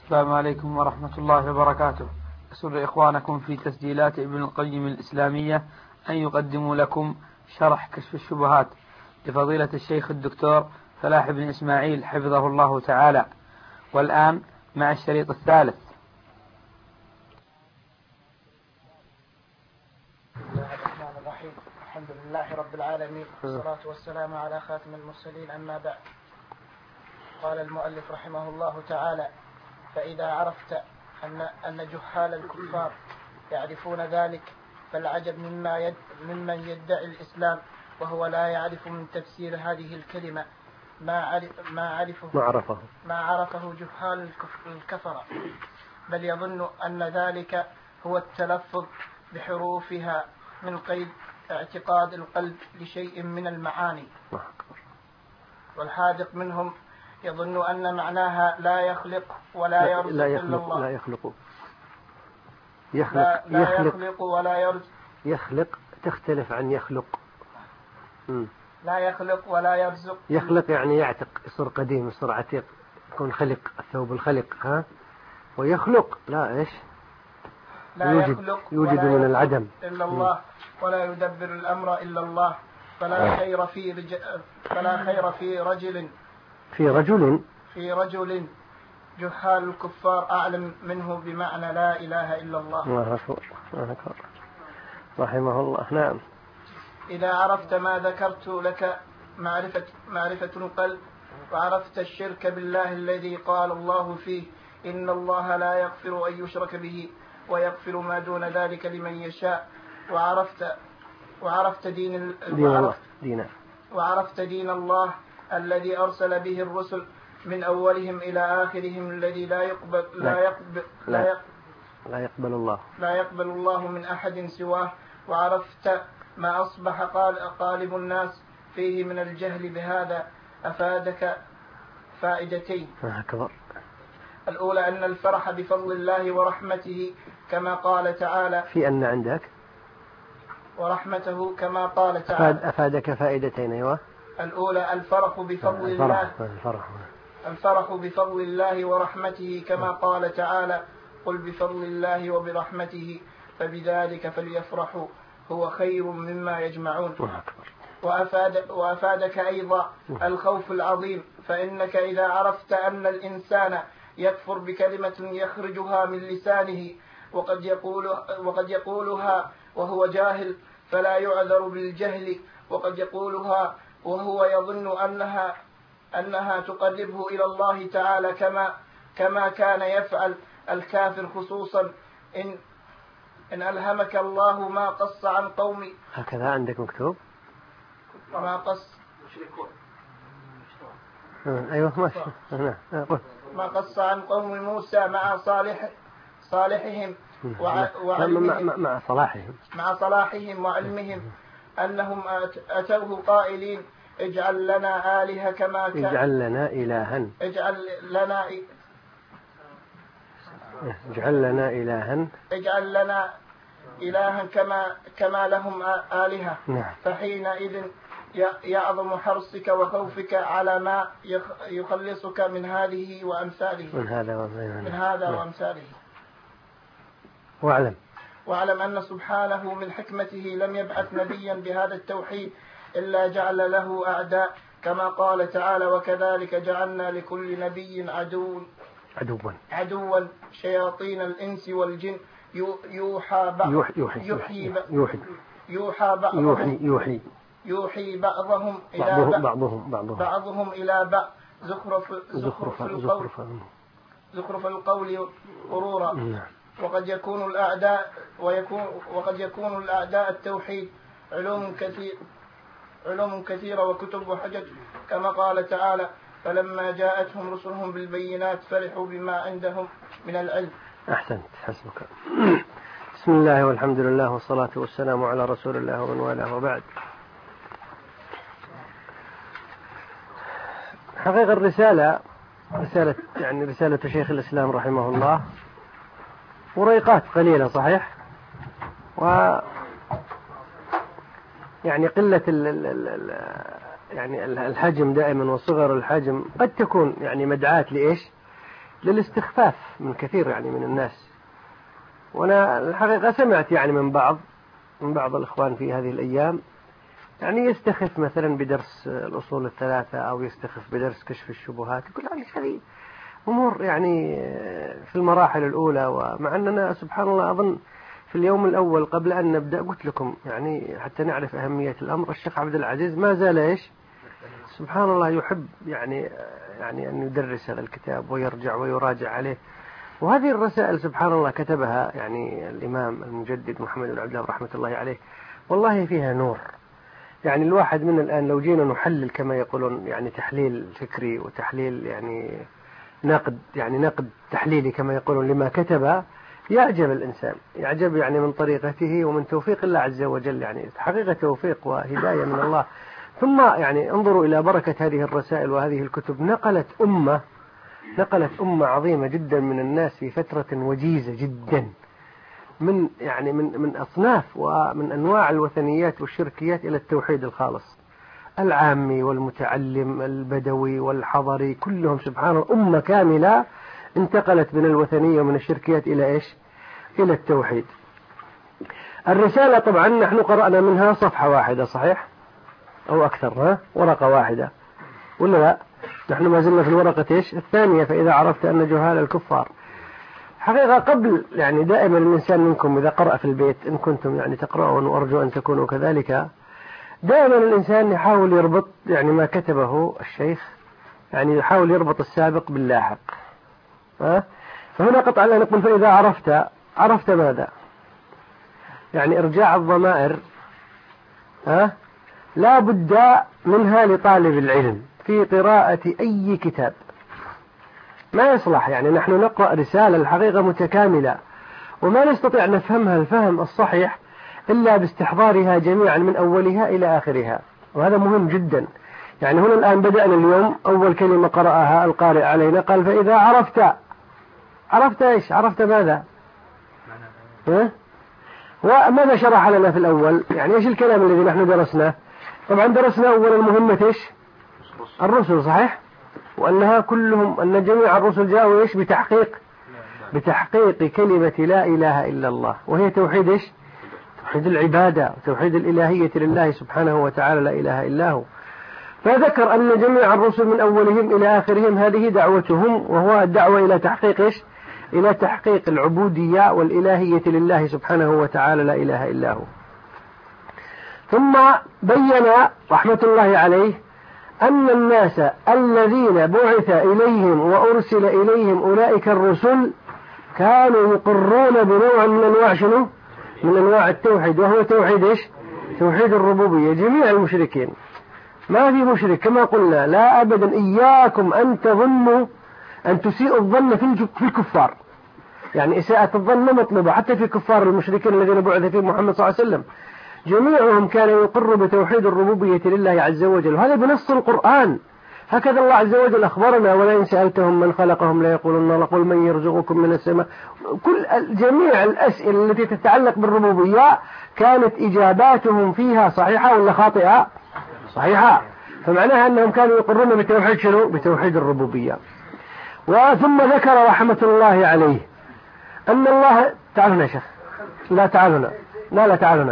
السلام عليكم ورحمة الله وبركاته. أسر إخوانكم في تسجيلات ابن القيم الإسلامية أن يقدموا لكم شرح كشف الشبهات لفضيلة الشيخ الدكتور فلاح بن إسماعيل حفظه الله تعالى، والآن مع الشريط الثالث. بسم الله الرحمن الرحيم. الحمد لله رب العالمين، والصلاة والسلام على خاتم المرسلين، أما بعد. قال المؤلف رحمه الله تعالى: فإذا عرفت أن جهال الكفار يعرفون ذلك فالعجب ممن يدعي الإسلام وهو لا يعرف من تفسير هذه الكلمة ما عرفه جهال الكفر، بل يظن أن ذلك هو التلفظ بحروفها من قيد اعتقاد القلب لشيء من المعاني. والحاذق منهم يظن أن معناها لا يخلق ولا يرزق إلا الله. لا يخلق ولا يرزق. يخلق تختلف عن يخلق. لا يخلق ولا يرزق. يخلق يعني يعتق، يصير قديم، يصير عتيق، يكون خلق، الثوب الخلق. ويخلق لا إيش؟ لا يوجد من العدم إلا الله، ولا يدبر الأمر إلا الله، فلا خير في رجل جهال الكفار أعلم منه بمعنى لا إله إلا الله. رحمه الله. نعم. إذا عرفت ما ذكرت لك معرفة القلب، وعرفت الشرك بالله الذي قال الله فيه إن الله لا يغفر أن يشرك به ويغفر ما دون ذلك لمن يشاء، وعرفت دين الله الذي أرسل به الرسل من أولهم إلى آخرهم، الذي لا يقبل الله من أحد سواه، وعرفت ما أصبح قالب الناس فيه من الجهل بهذا، أفادك فائدتين. الأولى أن الفرح بفضل الله ورحمته كما قال تعالى في أن عندك ورحمته كما قال تعالى. أفادك فائدتين. أيوة. الأولى الفرح بفضل الله ورحمته كما قال تعالى قل بفضل الله وبرحمته فبذلك فليفرحوا هو خير مما يجمعون. وأفادك أيضا الخوف العظيم، فإنك إذا عرفت أن الإنسان يكفر بكلمة يخرجها من لسانه وقد يقولها وهو جاهل فلا يعذر بالجهل، وقد يقولها وهو يظن أنها تقربه إلى الله تعالى كما كان يفعل الكافر، خصوصا إن ألهمك الله ما قص عن قوم. هكذا عندك مكتوب أيوة ما قص عن قوم موسى مع صالحهم مع صلاحهم وعلمهم أنهم أتوه قائلين اجعل لنا آلهة كما كان اجعل لنا إلها كما لهم آلهة. فحينئذ يعظم حرصك وخوفك على ما يخلصك من هذه وأمثاله من هذا وأمثاله. واعلم أن سبحانه من حكمته لم يبعث نبيا بهذا التوحيد إلا جعل له أعداء، كما قال تعالى وكذلك جعلنا لكل نبي عدوا شياطين الإنس والجن يوحي بعضهم إلى بعض زخرف القول غرورا. وقد يكون الأعداء التوحيد علوم كثيرة وكتب وحجج، كما قال تعالى فلما جاءتهم رسلهم بالبينات فرحوا بما عندهم من العلم. أحسنت، حسبك. بسم الله والحمد لله والصلاة والسلام على رسول الله ومن والاه، وبعد. حقيقة رسالة شيخ الإسلام رحمه الله وريقات قليلة صحيح، يعني قلة يعني الحجم دائما وصغر الحجم قد تكون يعني مدعاة لإيش؟ للاستخفاف من كثير يعني من الناس. وأنا الحقيقة سمعت يعني من بعض الإخوان في هذه الأيام يعني يستخف مثلا بدرس الأصول الثلاثة أو يستخف بدرس كشف الشبهات، يقول يعني هذه أمور يعني في المراحل الأولى. ومع أننا سبحان الله أظن في اليوم الأول قبل أن نبدأ قلت لكم يعني حتى نعرف أهمية الأمر، الشيخ عبد العزيز ما زال إيش سبحان الله يحب يعني أن يدرس هذا الكتاب ويرجع ويراجع عليه. وهذه الرسائل سبحان الله كتبها يعني الإمام المجدد محمد بن عبد الله رحمة الله عليه، والله فيها نور. يعني الواحد من الآن لو جينا نحلل كما يقولون يعني تحليل فكري وتحليل يعني نقد تحليلي كما يقولون لما كتب، يعجب الإنسان، يعجب يعني من طريقته ومن توفيق الله عز وجل، يعني حقيقة توفيق وهداية من الله. ثم يعني انظروا إلى بركة هذه الرسائل وهذه الكتب، نقلت أمة عظيمة جدا من الناس في فترة وجيزة جدا من يعني من أصناف ومن أنواع الوثنيات والشركيات إلى التوحيد الخالص، العامي والمتعلم البدوي والحضري كلهم سبحان الله أمة كاملة انتقلت من الوثنية ومن الشركيات إلى إيش؟ إلى التوحيد. الرسالة طبعا نحن قرأنا منها صفحة واحدة صحيح أو أكثر، ورقة واحدة ولا لا؟ نحن ما زلنا في الورقة إيش؟ الثانية، فإذا عرفت أن جهال الكفار. حقيقة قبل يعني دائما الإنسان منكم إذا قرأ في البيت إن كنتم يعني تقرؤون وأرجو أن تكونوا كذلك، دائما الإنسان يحاول يربط يعني ما كتبه الشيخ، يعني يحاول يربط السابق باللاحق. فهنا قطعا نقول فإذا عرفت ماذا؟ يعني إرجاع الضمائر لا بد منها لطالب العلم في قراءة أي كتاب. ما يصلح يعني نحن نقرأ رسالة الحقيقة متكاملة وما نستطيع نفهمها الفهم الصحيح إلا باستحضارها جميعا من أولها إلى آخرها، وهذا مهم جدا. يعني هنا الآن بدأنا اليوم أول كلمة قرأها القارئ علينا قال فإذا عرفت إيش؟ عرفت ماذا؟ وماذا شرح لنا في الأول؟ يعني إيش الكلام الذي نحن درسناه؟ طبعا درسنا أولا مهمة إيش؟ الرسل صحيح؟ وأنها كلهم أن جميع الرسل جاءوا إيش؟ بتحقيق كلمة لا إله إلا الله، وهي توحيد إيش؟ توحيد العبادة وتوحيد الإلهية لله سبحانه وتعالى لا إله إلا هو. فذكر أن جميع الرسل من أولهم إلى آخرهم هذه دعوتهم، وهو الدعوة إلى تحقيق إيش؟ إلى تحقيق العبودية والإلهية لله سبحانه وتعالى لا إله إلا هو. ثم بين رحمة الله عليه أن الناس الذين بعث إليهم وأرسل إليهم أولئك الرسل كانوا يقرون بنوع من أنواع شنو؟ من أنواع التوحيد، وهو توحيد إيش؟ توحيد الربوبية. جميع المشركين ما في مشرك كما قلنا لا أبدا إياكم أن تظنوا أن تسيئوا الظن في الكفار، يعني إساءة الظن ما مطلوبة حتى في كفار المشركين الذين بعث فيهم محمد صلى الله عليه وسلم. جميعهم كان يقر بتوحيد الربوبية لله عز وجل، وهذا بنص القرآن. هكذا الله عز وجل أخبرنا ولئن سألتهم من خلقهم لا يقولون قل من يرزقكم من السماء. جميع الأسئلة التي تتعلق بالربوبية كانت إجاباتهم فيها صحيحة ولا خاطئة؟ صحيحة. فمعناها أنهم كانوا يقرون بتوحيد شنو؟ بتوحيد الربوبية. وثم ذكر رحمة الله عليه أن الله تعالوا يا شيخ لا تعالوا.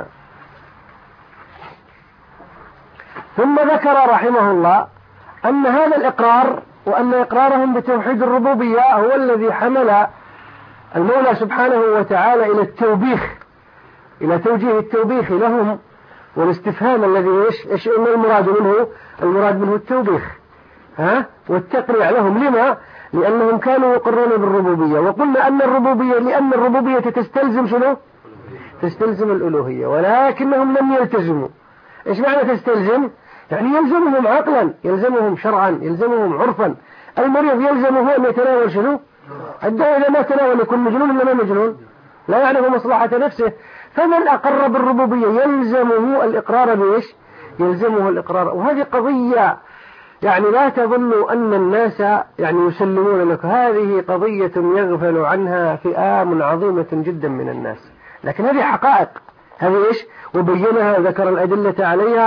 ثم ذكر رحمه الله أن هذا الإقرار وأن إقرارهم بتوحيد الربوبية هو الذي حمل المولى سبحانه وتعالى إلى التوبيخ، إلى توجيه التوبيخ لهم والاستفهام الذي إيش المراد منه التوبيخ والتقريع لهم. لما؟ لأنهم كانوا يقرون بالربوبية، وقلنا أن الربوبية تستلزم شنو؟ تستلزم الألوهية، ولكنهم لم يلتزموا. إيش معنى تستلزم؟ يعني يلزمهم عقلا، يلزمهم شرعا، يلزمهم عرفا. المريض يلزمه أن يتناول شنو؟ الدواء إذا ما تناول يكون مجنون ولا ما مجنون؟ لا يعرف مصلحة نفسه. فمن أقر بالربوبية يلزمه الإقرار بإيش؟ يلزمه الإقرار. وهذه قضية يعني لا تظنوا أن الناس يعني يسلمون لك، هذه قضية يغفل عنها فئام عظيمة جدا من الناس، لكن هذه حقائق، هذه إيش؟ وبينها ذكر الأدلة عليها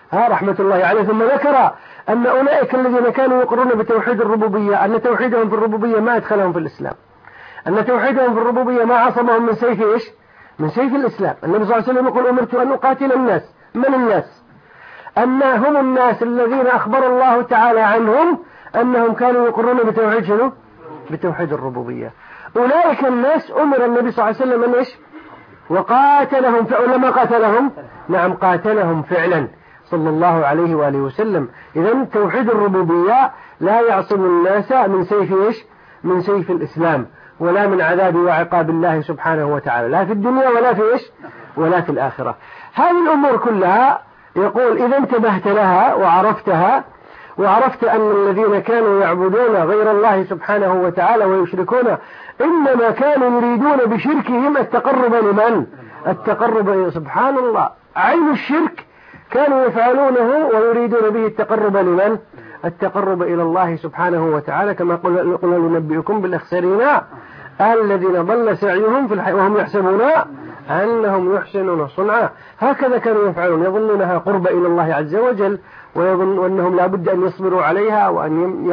رحمة الله عليه، ثم ذكر أن أولئك الذين كانوا يقرون بتوحيد الربوبية أن توحيدهم في الربوبية ما أدخلهم في الإسلام، أن توحيدهم في الربوبية ما عصمهم من سيف إيش؟ من سيف الإسلام. النبي صلى الله عليه وسلم يقول أمرت أن أقاتل الناس. من الناس؟ أن هم الناس الذين أخبر الله تعالى عنهم أنهم كانوا يقرون بتوحيد شنو؟ بتوحيد الربوبية. أولئك الناس أمر النبي صلى الله عليه وسلم أن إيش؟ وقاتلهم فعلا. ما قاتلهم؟ نعم قاتلهم فعلا صلى الله عليه وآله وسلم. إذن توحيد الربوبية لا يعصم الناس من سيف إيش؟ من سيف الإسلام، ولا من عذاب وعقاب الله سبحانه وتعالى، لا في الدنيا ولا في إيش؟ ولا في الآخرة. هذه الأمور كلها يقول إذا انتبهت لها وعرفتها، وعرفت أن الذين كانوا يعبدون غير الله سبحانه وتعالى ويشركون إنما كانوا يريدون بشركهم التقرب لمن؟ التقرب، سبحان الله، عين الشرك كانوا يفعلونه ويريدون به التقرب لمن؟ التقرب إلى الله سبحانه وتعالى، كما قلنا ننبئكم بالأخسرين الذين ضل سعيهم في الحياة وهم يحسبون أنهم يحسنون صنعا. هكذا كانوا يفعلون، يظنونها قرب إلى الله عز وجل، ويظن أنهم لا بد أن يصبروا عليها، وأن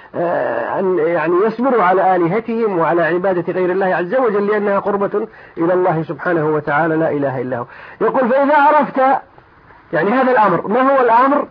يعني يصبروا على آلهتهم وعلى عبادة غير الله عز وجل، لأنها قربة إلى الله سبحانه وتعالى لا إله إلا هو. يقول فإذا عرفت يعني هذا الأمر، ما هو الأمر؟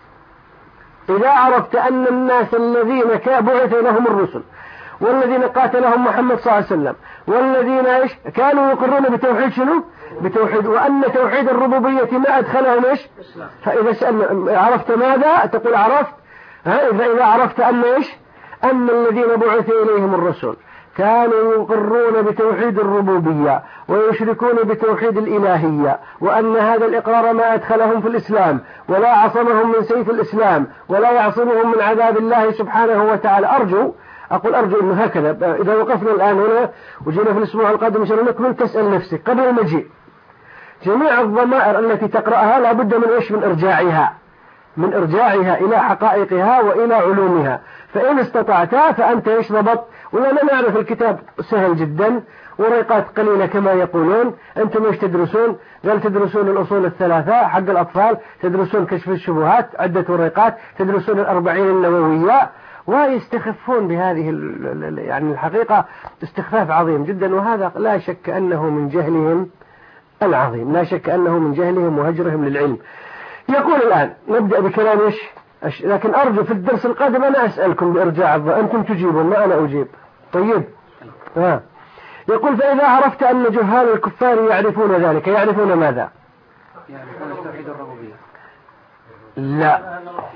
إذا عرفت أن الناس الذين بعث لهم الرسل والذين قاتلهم محمد صلى الله عليه وسلم والذين إيش كانوا يقرون بتوحيد شنو؟ بتوحيد، وأن توحيد الربوبية ما أدخلهم إيش؟ فإذا عرفت ماذا؟ تقول عرفت. إذا عرفت أن إيش؟ أن الذين بعث إليهم الرسل كانوا يقرون بتوحيد الربوبية ويشركون بتوحيد الإلهية، وأن هذا الإقرار ما أدخلهم في الإسلام ولا عصمهم من سيف الإسلام ولا يعصمهم من عذاب الله سبحانه وتعالى. أقول أرجو أنه هكذا إذا وقفنا الآن هنا وجينا في الأسبوع القادم إن نكمل تسأل نفسك قبل المجيء جميع الضمائر التي تقرأها لا بد من إيش؟ من إرجاعها إلى حقائقها وإلى علومها. فإن استطعت فأنت إيش ضبط. ولا نعرف الكتاب سهل جدا ورقات قليلة كما يقولون. أنتم إيش تدرسون؟ قال تدرسون الأصول الثلاثة حق الأطفال، تدرسون كشف الشبهات عدة ورقات، تدرسون الأربعين النووية، ويستخفون بهذه يعني الحقيقة استخفاف عظيم جدا. وهذا لا شك أنه من جهلهم العظيم، لا شك أنه من جهلهم وهجرهم للعلم. يقول الآن نبدأ بكلام إيش؟ لكن أرجو في الدرس القادم أنا أسألكم بإرجاع أنتم تجيبون ما أنا أجيب. طيب يقول فإذا عرفت أن جهال الكفار يعرفون ذلك، يعرفون ماذا؟ يعرفون توحيد الربوبية. لا،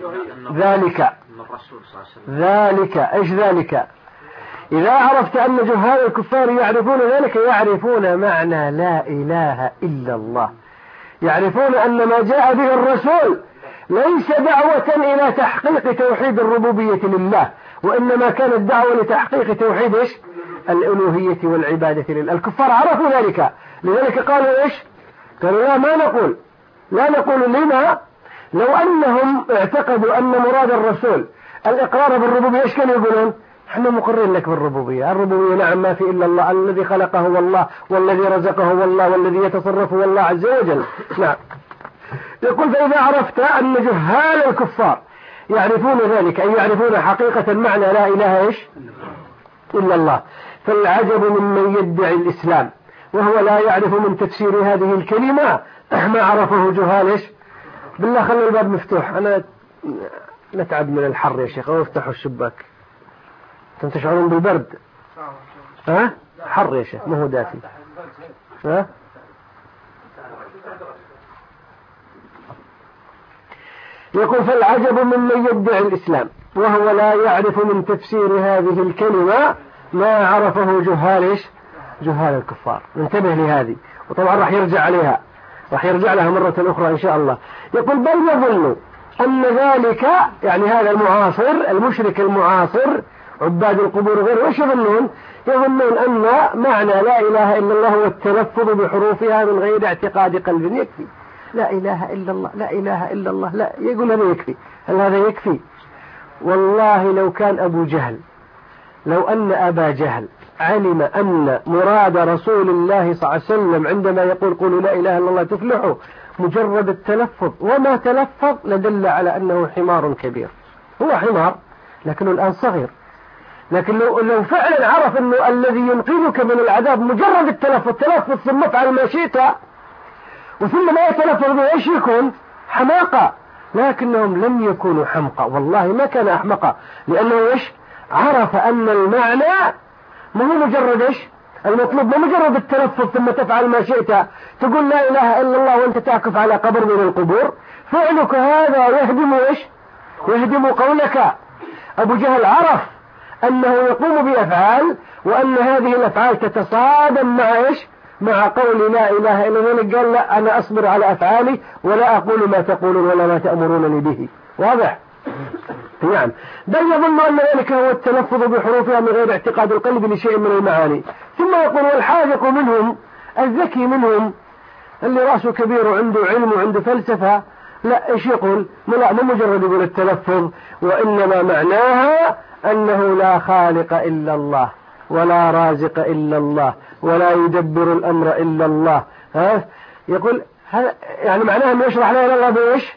ذلك إيش ذلك؟ إذا عرفت أن جهال الكفار يعرفون ذلك، يعرفون معنى لا إله إلا الله، يعرفون أن ما جاء به الرسول ليس دعوة إلى تحقيق توحيد الربوبية لله، وإنما كانت دعوة لتحقيق توحيد إيش؟ الألوهية والعبادة لله. الكفار عرفوا ذلك، لذلك قالوا إيش؟ قالوا لا نقول لما لو أنهم اعتقدوا أن مراد الرسول الإقرار بالربوبية إيش كانوا يقولون؟ احنا مقرين لك بالربوبية، الربوبية نعم ما في إلا الله، الذي خلقه هو الله والذي رزقه هو الله والذي يتصرف هو الله عز وجل. نعم. يقول فإذا عرفت أن جهال الكفار يعرفون ذلك، أي يعرفون حقيقة معنى لا إله إيش؟ إلا الله، فالعجب ممن يدعي الإسلام وهو لا يعرف من تفسير هذه الكلمة ما عرفه جهال إيش؟ بالله خلوا الباب مفتوح، أنا نتعب من الحر يا شيخ، وافتحوا الشباك. أنتم تشعرون بالبرد؟ حر يا شيخ ما هو دافي. يقول فالعجب ممن يدعي الإسلام وهو لا يعرف من تفسير هذه الكلمة ما عرفه جهال الكفار. انتبه لهذه، وطبعا راح يرجع لها مرة أخرى إن شاء الله. يقول بل يظن أن ذلك يعني هذا المعاصر المشرك المعاصر عباد القبور غير وش يظنون أن معنى لا إله إلا الله هو التلفظ بحروفها من غير اعتقاد قلب. يكفي لا إله إلا الله، لا إله إلا الله، لا يقول هذا يكفي. هل هذا يكفي؟ والله لو كان لو أن أبا جهل علم أن مراد رسول الله صلى الله عليه وسلم عندما يقول قولوا لا إله إلا الله تفلحوا، مجرد التلفظ وما تلفظ لدل على أنه حمار كبير. هو حمار لكنه الآن صغير، لكن لو فعلا عرف أنه الذي ينقذك من العذاب مجرد التلفظ، تلفظ ثم افعل ما شئت وثم ما يتلفظ به، ايش يكون؟ حماقة. لكنهم لم يكونوا حمقى، والله ما كان أحمقى، لأنه ايش؟ عرف أن المعنى ما هو مجرد ايش؟ المطلوب ما مجرد التلفظ ثم تفعل ما شئت، تقول لا إله إلا الله وأنت تعكف على قبر من القبور. فعلك هذا يهدم ايش؟ يهدم قولك. أبو جهل عرف أنه يقوم بأفعال وأن هذه الأفعال تتصادم مع ايش؟ مع قول لا إله إلا الله. قال لا، أنا أصبر على أفعالي ولا أقول ما تقولون ولا ما تأمرونني به. واضح؟ نعم. بل يظن أن ذلك هو التلفظ بحروفها من غير اعتقاد القلب لشيء من المعاني. ثم يقول والحاذق منهم، الذكي منهم اللي رأسه كبير وعنده علم وعنده فلسفة، لا، ايش يقول؟ لا، مو مجرد يقول التلفظ، وإنما معناها أنه لا خالق إلا الله ولا رازق إلا الله ولا يدبر الأمر إلا الله. يقول هذا يعني معناه أنه يشرح لا إله إلا الله بإيش؟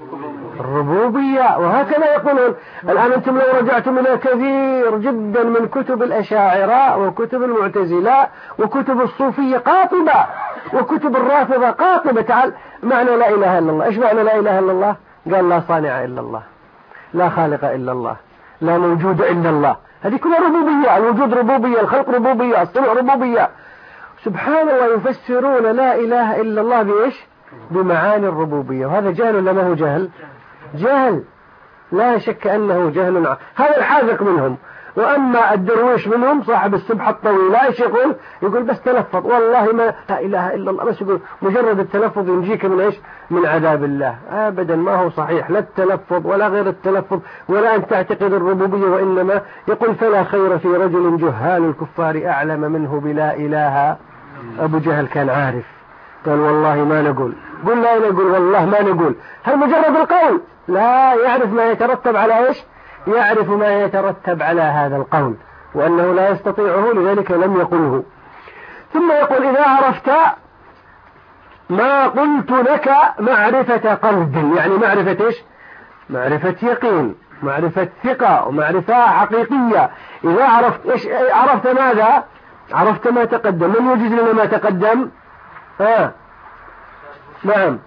الربوبية. وهكذا يقولون. الآن أنتم لو رجعتم إلى كثير جدا من كتب الأشاعرة وكتب المعتزلة وكتب الصوفية قاطبة وكتب الرافضة قاطبة، تعال معنى لا إله إلا الله. إيش معنى لا إله إلا الله؟ قال لا صانع إلا الله، لا خالق إلا الله، لا موجود إلا الله. هذه كلها ربوبية. الوجود ربوبية، الخلق ربوبية، الصنع ربوبية. سبحان الله، يفسرون لا إله إلا الله بإيش؟ بمعاني الربوبية. وهذا جهل ولا ما هو جهل؟ جهل، لا شك أنه جهل. هذا الحاذق منهم. وأما الدرويش منهم صاحب السبحة الطويلة ايش يقول؟ يقول بس تلفظ، والله ما لا إله إلا الله، بس يقول مجرد التلفظ ينجيك من ايش؟ من عذاب الله. أبدا ما هو صحيح، لا التلفظ ولا غير التلفظ ولا أن تعتقد الربوبية. وإنما يقول فلا خير في رجل جهال الكفار أعلم منه بلا إله. أبو جهل كان عارف، قال والله ما نقول، قل لا نقول، والله ما نقول. هل مجرد القول؟ لا، يعرف ما يترتب على ايش؟ يعرف ما يترتب على هذا القول وأنه لا يستطيعه، لذلك لم يقله. ثم يقول إذا عرفت ما قلت لك معرفة قلب، يعني معرفة ايش؟ معرفة يقين، معرفة ثقة، ومعرفة حقيقية. إذا عرفت ايش؟ عرفت ماذا؟ عرفت ما تقدم. من يوجد لنا ما تقدم؟ نعم،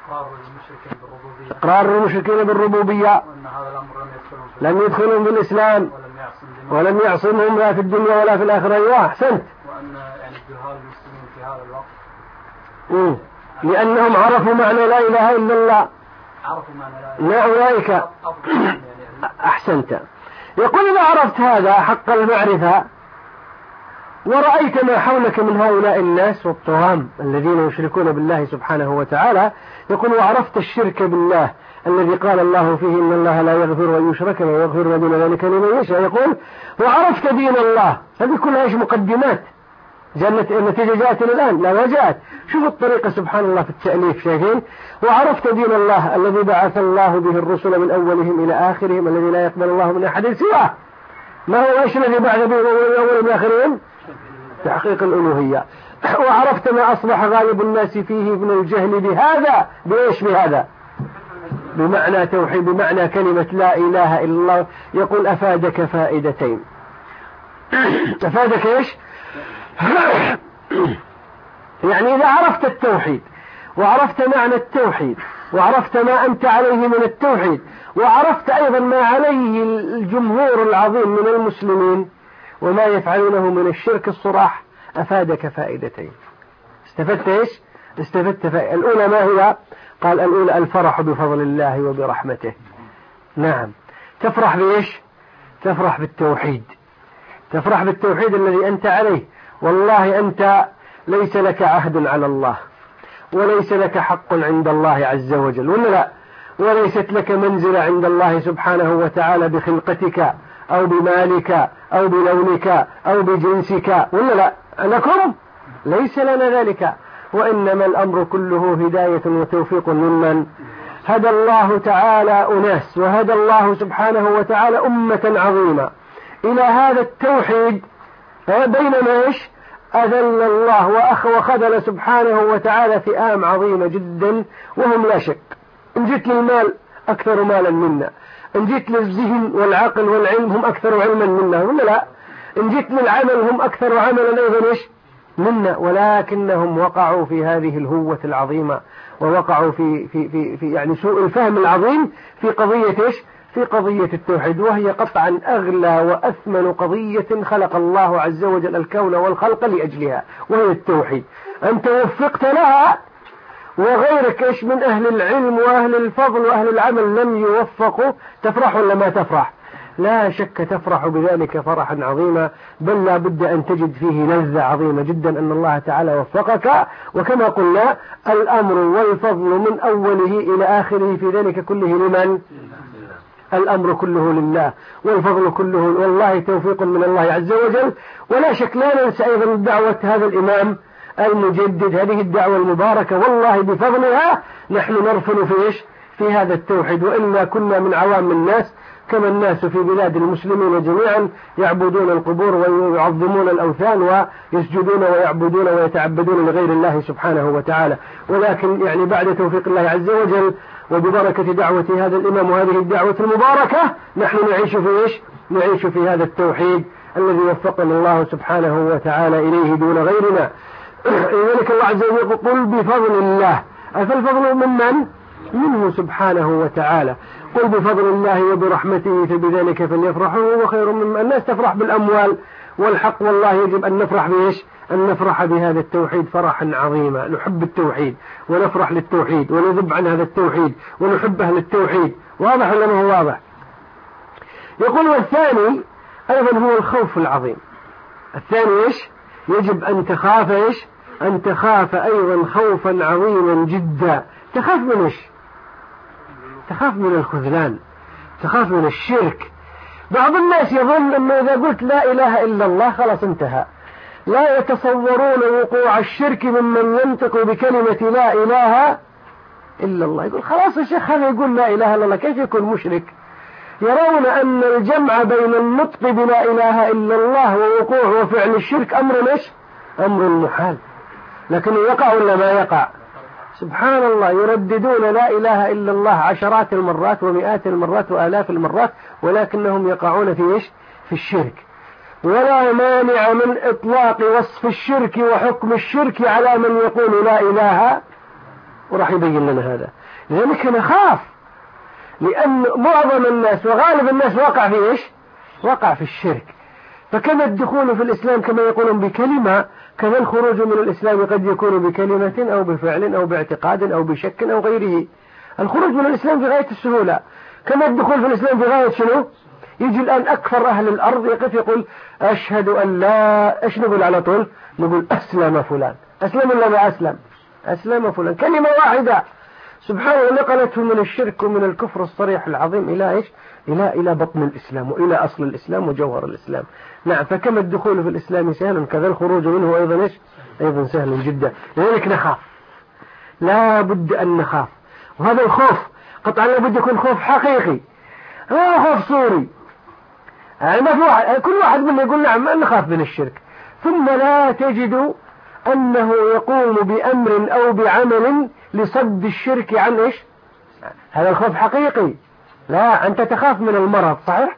إقرار المشركين بالربوبية، لم يدخلهم بالإسلام ولم يعصمهم لا في الدنيا ولا في الآخرة. أيوة أحسنت. وأن يعني الجهال المسلمين في هذا الوقت لأنهم عرفوا معنى لا إله إلا الله، عرفوا معنى لا إله أولئك. أحسنت. يقول إذا عرفت هذا حق المعرفة ورأيت ما حولك من هؤلاء الناس والطغام الذين يشركون بالله سبحانه وتعالى، يقول وعرفت الشرك بالله الذي قال الله فيه إن الله لا يغفر أن يشرك به ويغفر ما دون ذلك لمن يشاء. يقول وعرفت دين الله. هذه كلها ايش؟ مقدمات. النتيجة جاءت الآن؟ لا، ما جاءت. شوفوا الطريقة سبحان الله في التأليف، شايفين؟ وعرفت دين الله الذي بعث الله به الرسل من أولهم إلى آخرهم الذي لا يقبل الله من أحد سواه. ما هو ايش الذي بعث به من أولهم إلى آخرهم؟ تحقيق الألوهية. وعرفت ما أصبح غالب الناس فيه من الجهل بهذا. بإيش؟ بهذا بمعنى توحيد، بمعنى كلمة لا إله إلا الله. يقول أفادك فائدتين. أفادك إيش؟ يعني إذا عرفت التوحيد وعرفت معنى التوحيد وعرفت ما أنت عليه من التوحيد وعرفت أيضا ما عليه الجمهور العظيم من المسلمين وما يفعلونه من الشرك الصراح، أفادك فائدتين. استفدت إيش؟ استفدت فائدة. الأولى ما هي؟ قال الأولى الفرح بفضل الله وبرحمته. نعم، تفرح بإيش؟ تفرح بالتوحيد، تفرح بالتوحيد الذي أنت عليه. والله أنت ليس لك عهد على الله وليس لك حق عند الله عز وجل، ولا لا؟ وليست لك منزلة عند الله سبحانه وتعالى بخلقتك أو بمالك أو بلونك أو بجنسك، ولا لا؟ لكم ليس لنا ذلك. وإنما الأمر كله هداية وتوفيق ممن هدى الله تعالى أناس، وهدى الله سبحانه وتعالى أمة عظيمة إلى هذا التوحيد. بينما إيش؟ أذل الله وخذل سبحانه وتعالى فئام عظيمة جدا، وهم لا شك. إن جيت للمال أكثر مالا منا، إن جيت للذهن والعقل والعلم هم أكثر علما منا، ولا لا؟ إن جيت للعمل هم أكثر عملا أيضا إيش منا، ولكنهم وقعوا في هذه الهوة العظيمة، ووقعوا في يعني سوء الفهم العظيم في قضية إيش؟ في قضية التوحيد، وهي قطعا أغلى وأثمن قضية خلق الله عز وجل الكون والخلق لأجلها، وهي التوحيد. أنت وفقت لها وغيرك إيش من أهل العلم وأهل الفضل وأهل العمل لم يوفقوا، تفرح ولا ما تفرح؟ لا شك تفرح بذلك فرحا عظيما، بل لا بد أن تجد فيه لذة عظيمة جدا أن الله تعالى وفقك. وكما قلنا الأمر والفضل من أوله إلى آخره في ذلك كله لمن؟ الأمر كله لله، والفضل كله والله توفيق من الله عز وجل. ولا شك لا ننسى أيضا دعوة هذا الإمام المجدد، هذه الدعوة المباركة، والله بفضلها نحن نرفن في إيش؟ في هذا التوحيد، وإنا كنا من عوام الناس كما الناس في بلاد المسلمين جميعا يعبدون القبور ويعظمون الأوثان ويسجدون ويعبدون ويتعبدون لغير الله سبحانه وتعالى. ولكن يعني بعد توفيق الله عز وجل وببركة دعوة هذا الإمام وهذه الدعوة المباركة نحن نعيش في إيش؟ نعيش في هذا التوحيد الذي وفقنا الله سبحانه وتعالى إليه دون غيرنا. لذلك الله عز وجل يقول بفضل الله، فالفضل من؟ منه سبحانه وتعالى. قل بفضل الله وبرحمته فبذلك فليفرحوا هو خير مما الناس تفرح بالأموال والحق، والله يجب أن نفرح بإيش؟ أن نفرح بهذا التوحيد فرحا عظيما، نحب التوحيد ونفرح للتوحيد ونذب عن هذا التوحيد ونحب أهل التوحيد. واضح ولا ما هو واضح؟ يقول والثاني أيضا هو الخوف العظيم. الثاني إيش؟ يجب أن تخاف إيش؟ أن تخاف أيضا خوفا عظيما جدا. تخاف من إيش؟ تخاف من الخذلان، تخاف من الشرك. بعض الناس يظن أنه إذا قلت لا إله إلا الله خلاص انتهى، لا يتصورون وقوع الشرك ممن ينطق بكلمة لا إله إلا الله. يقول خلاص الشيخ هذا يقول لا إله إلا الله كيف يكون مشرك؟ يرون أن الجمع بين النطق بلا إله إلا الله ووقوع وفعل الشرك أمر إيش؟ أمر محال. لكنه يقع ولا ما يقع؟ سبحان الله، يرددون لا إله إلا الله عشرات المرات ومئات المرات وآلاف المرات، ولكنهم يقعون في إيش؟ في الشرك. ولا مانع من إطلاق وصف الشرك وحكم الشرك على من يقول لا إله، وراح يبين لنا هذا. لذلك نخاف، لأن معظم الناس وغالب الناس وقع في إيش؟ وقع في الشرك. فكما الدخول في الإسلام كما يقولون بكلمة، كما الخروج من الإسلام قد يكون بكلمة أو بفعل أو باعتقاد أو بشك أو غيره. الخروج من الإسلام في غاية السهولة، كما الدخول في الإسلام في غاية شنو؟ يجي الآن أكثر أهل الأرض يقف يقول أشهد أن لا، إيش نقول على طول؟ نقول أسلم فلان. أسلم ولا ما أسلم؟ أسلم فلان، كلمة واحدة سبحان الله نقلته من الشرك ومن الكفر الصريح العظيم إلى إيش؟ إلى بطن الإسلام وإلى أصل الإسلام وجوهر الإسلام. نعم، فكما الدخول في الإسلام سهل كذا الخروج منه أيضا إيش؟ أيضا سهل جدا. لذلك نخاف، لا بد أن نخاف. وهذا الخوف قطعا لا بد يكون خوف حقيقي، لا خوف صوري. يعني ما في واحد، كل واحد منا يقول نعم نخاف من الشرك، ثم لا تجد أنه يقوم بأمر أو بعمل لصد الشرك عن إيش؟ هذا الخوف حقيقي. لا، أنت تخاف من المرض صحيح؟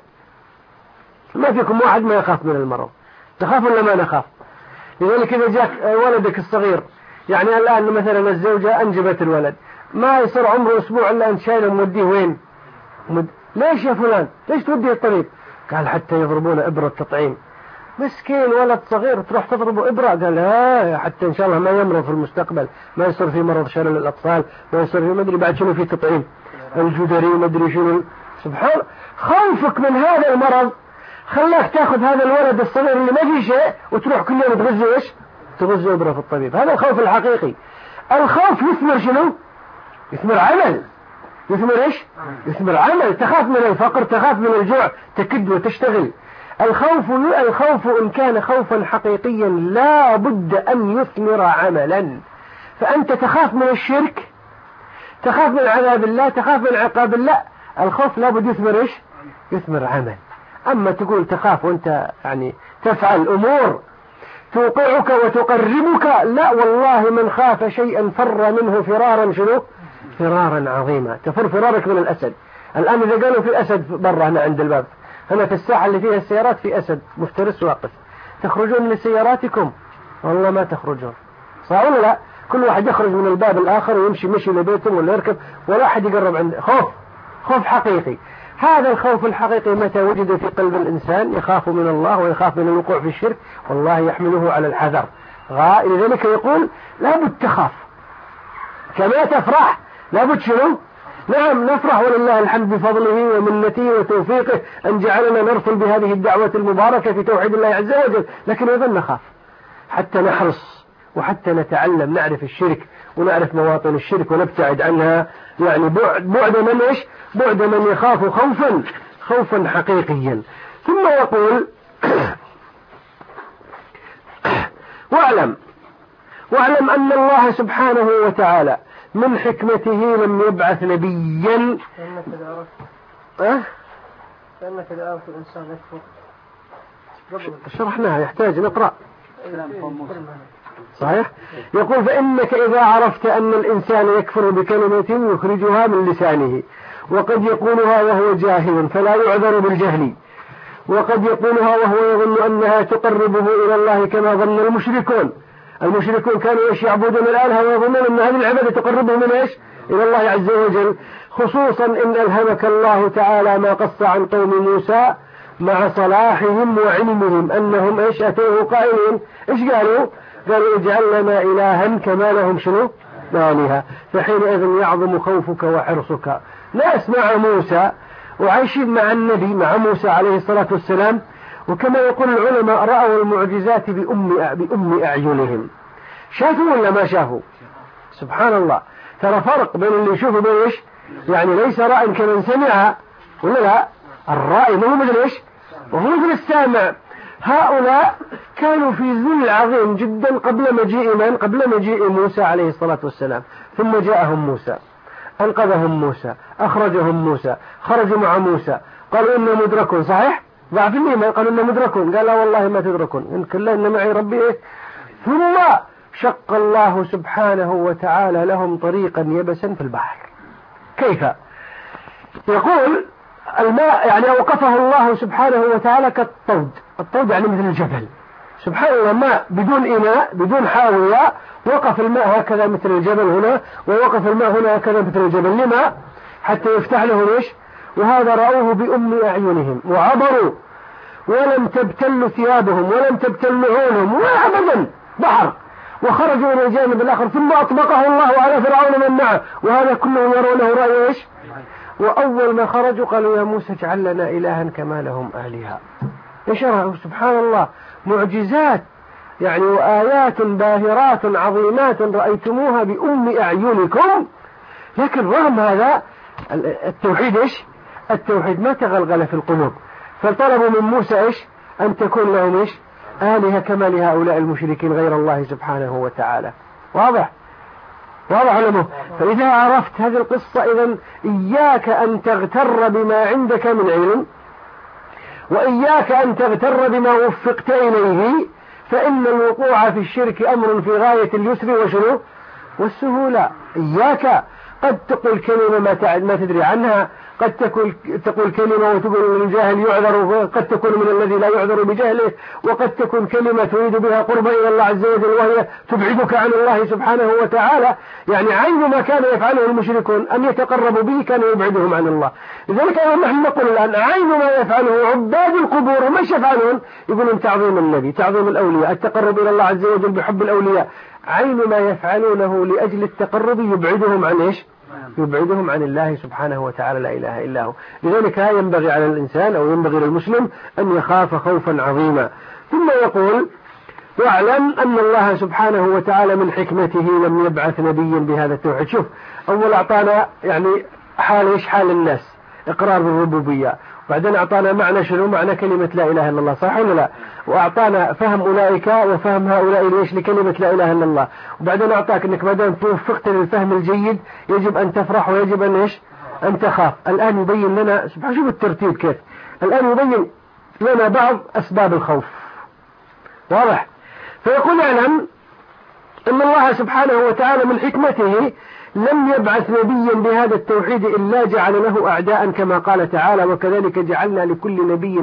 ما فيكم واحد ما يخاف من المرض، تخاف ولا ما نخاف؟ لذلك إذا جاك ولدك الصغير، يعني الآن مثلا الزوجة أنجبت الولد، ما يصير عمره أسبوع إلا أن شايله موديه وين؟ ليش يا فلان؟ ليش توديه الطبيب؟ قال حتى يضربون إبرة تطعيم. مسكين ولد صغير تروح تضربه إبرة، قال لا حتى إن شاء الله ما يمرض في المستقبل، ما يصير في مرض شلل الأطفال، ما يصير في مدري بعد شنو في تطعيم الجدري مدري شنو. سبحان، خوفك من هذا المرض خلاك تاخذ هذا الولد الصغير اللي ما فيه شيء وتروح كل يوم تغزه إيش؟ تغزه إبرة في الطبيب. هذا الخوف الحقيقي. الخوف يثمر شنو؟ يثمر عمل. يثمر إيش؟ يثمر عمل. تخاف من الفقر، تخاف من الجوع، تكد وتشتغل. الخوف إن كان خوفا حقيقيا لا بد أن يثمر عملا. فأنت تخاف من الشرك، تخاف من عذاب الله، تخاف من عقاب الله، الخوف لا بد يثمر إيش؟ يثمر عمل. أما تقول تخاف وأنت يعني تفعل أمور توقعك وتقربك. لا والله من خاف شيئا فر منه فرارا شنو؟ فرارا عظيما. تفر فرارك من الأسد. الآن إذا قالوا في أسد برا هنا عند الباب، هنا في الساحة اللي فيها السيارات في أسد مفترس واقف، تخرجون لسياراتكم؟ والله ما تخرجون، صح ولا لا؟ كل واحد يخرج من الباب الآخر ويمشي مشي لبيته ولا يركب، ولا أحد يقرب عنده. خوف حقيقي. هذا الخوف الحقيقي متى وجد في قلب الإنسان يخاف من الله ويخاف من الوقوع في الشرك، والله يحمله على الحذر. لذلك يقول لابد تخاف كما تفرح، لابد شنو؟ نعم نفرح ولله الحمد بفضله ومنته وتوفيقه أن جعلنا نرسل بهذه الدعوة المباركة في توحيد الله عز وجل، لكن أيضا نخاف حتى نحرص وحتى نتعلم نعرف الشرك ونعرف مواطن الشرك ونبتعد عنها، يعني بعد من إيش؟ بعد من يخاف خوفا حقيقيا. ثم يقول واعلم أن الله سبحانه وتعالى من حكمته لم يبعث نبيا. فإنك إذا عرفت الإنسان يكفر. شرحناها، يحتاج نقرأ. صحيح. يقول فإنك إذا عرفت أن الإنسان يكفر بكلمة يخرجها من لسانه، وقد يقولها وهو جاهل فلا يعذر بالجهل، وقد يقولها وهو يظن أنها تقربه إلى الله كما ظن المشركون كانوا يعبدون الآلهة ويظنون أن هذه العبادة تقربهم من إيش؟ إلى الله عز وجل. خصوصا إن ألهمك الله تعالى ما قص عن قوم موسى مع صلاحهم وعلمهم أنهم إيش أتوه قائلين. إيش قالوا اجعل لنا إلها كما لهم شنو؟ آلهة. فحينئذ يعظم خوفك وحرصك. ناس مع موسى وعايشين مع النبي مع موسى عليه الصلاة والسلام، وكما يقول العلماء رأوا المعجزات بأم أعينهم. شافوا ولا ما شافوا؟ سبحان الله. ترى فرق بين اللي يشوفه بين إيش؟ يعني ليس رأي كمن سمع ولا لا، الرأي مو مثل إيش؟ وهو مثل السامع. هؤلاء كانوا في ذل عظيم جدا قبل مجيء موسى عليه الصلاة والسلام. ثم جاءهم موسى، أنقذهم موسى، أخرجهم موسى، خرجوا مع موسى، قالوا إنه مدركون. صحيح؟ ضعف الإيمان، قالوا إنه مدركون، قال لا والله ما تدركون، إن كلا إن معي ربي إيه؟ ثم شق الله سبحانه وتعالى لهم طريقا يبسا في البحر. كيف؟ يقول الماء يعني أوقفه الله سبحانه وتعالى كالطود. الطود يعني مثل الجبل. سبحان الله، ماء بدون إناء بدون حاوية، وقف الماء هكذا مثل الجبل هنا، ووقف الماء هنا هكذا مثل الجبل. لما؟ حتى يفتح له ليش؟ وهذا رأوه بأم أعينهم وعبروا ولم تبتل ثيابهم ولم تبتل عونهم ولا أبدا بحر، وخرجوا إلى الجانب الآخر. ثم أطبقه الله على فرعون من معه، وهذا كله يرونه رأي إيش؟ وأول ما خرجوا قالوا يا موسى اجعل لنا إلها كما لهم آلهة. إيش رأوا؟ سبحان الله، معجزات يعني وآيات باهرات عظيمات رأيتموها بأم أعينكم. لكن رغم هذا التوحيد إيش؟ التوحيد ما تغلغل في القلوب، فطلبوا من موسى إيش؟ أن تكون لهم إيش؟ آلهة كما لهؤلاء المشركين غير الله سبحانه وتعالى. واضح علمه. فإذا عرفت هذه القصة إذن إياك أن تغتر بما عندك من علم، وإياك أن تغتر بما وفقت إليه، فإن الوقوع في الشرك أمر في غاية اليسر وشنو والسهولة. إياك قد تقول كلمة ما تدري عنها، قد تقول كلمة وتقول الجاهل يعذر، قد تكون من الذي لا يعذر بجهله، وقد تكون كلمة تريد بها قرب إلى الله عز وجل وهي تبعدك عن الله سبحانه وتعالى. يعني عين ما كان يفعله المشركون أن يتقربوا به كان يبعدهم عن الله. لذلك نحن نقول الآن عين ما يفعله عباد القبور مش يفعلون؟ يقولون تعظيم النبي، تعظيم الأولياء، التقرب إلى الله عز وجل بحب الأولياء. عين ما يفعلونه لأجل التقرب يبعدهم عن إيش؟ يبعدهم عن الله سبحانه وتعالى لا إله إلا هو. لذلك ينبغي على الإنسان أو ينبغي للمسلم أن يخاف خوفا عظيما. ثم يقول واعلم أن الله سبحانه وتعالى من حكمته لم يبعث نبيا بهذا التوحيد. شوف، أول أعطانا يعني حال إيش؟ حال الناس، إقرار بالربوبية، وبعدين أعطانا معنى شنو؟ معنى كلمة لا إله إلا الله، صح ولا لا؟ وأعطانا فهم أولئك وفهم هؤلاء ليش لكلمة لا إله إلا الله، وبعدين أعطاك أنك ما دام توفقت للفهم الجيد يجب أن تفرح ويجب أن إيش؟ أن تخاف. الآن يبين لنا سبحان، شوف الترتيب كيف. الآن يبين لنا بعض أسباب الخوف. واضح؟ فيقول اعلم أن الله سبحانه وتعالى من حكمته لم يبعث نبيا بهذا التوحيد إلا جعل له أعداء كما قال تعالى وكذلك جعلنا لكل نبي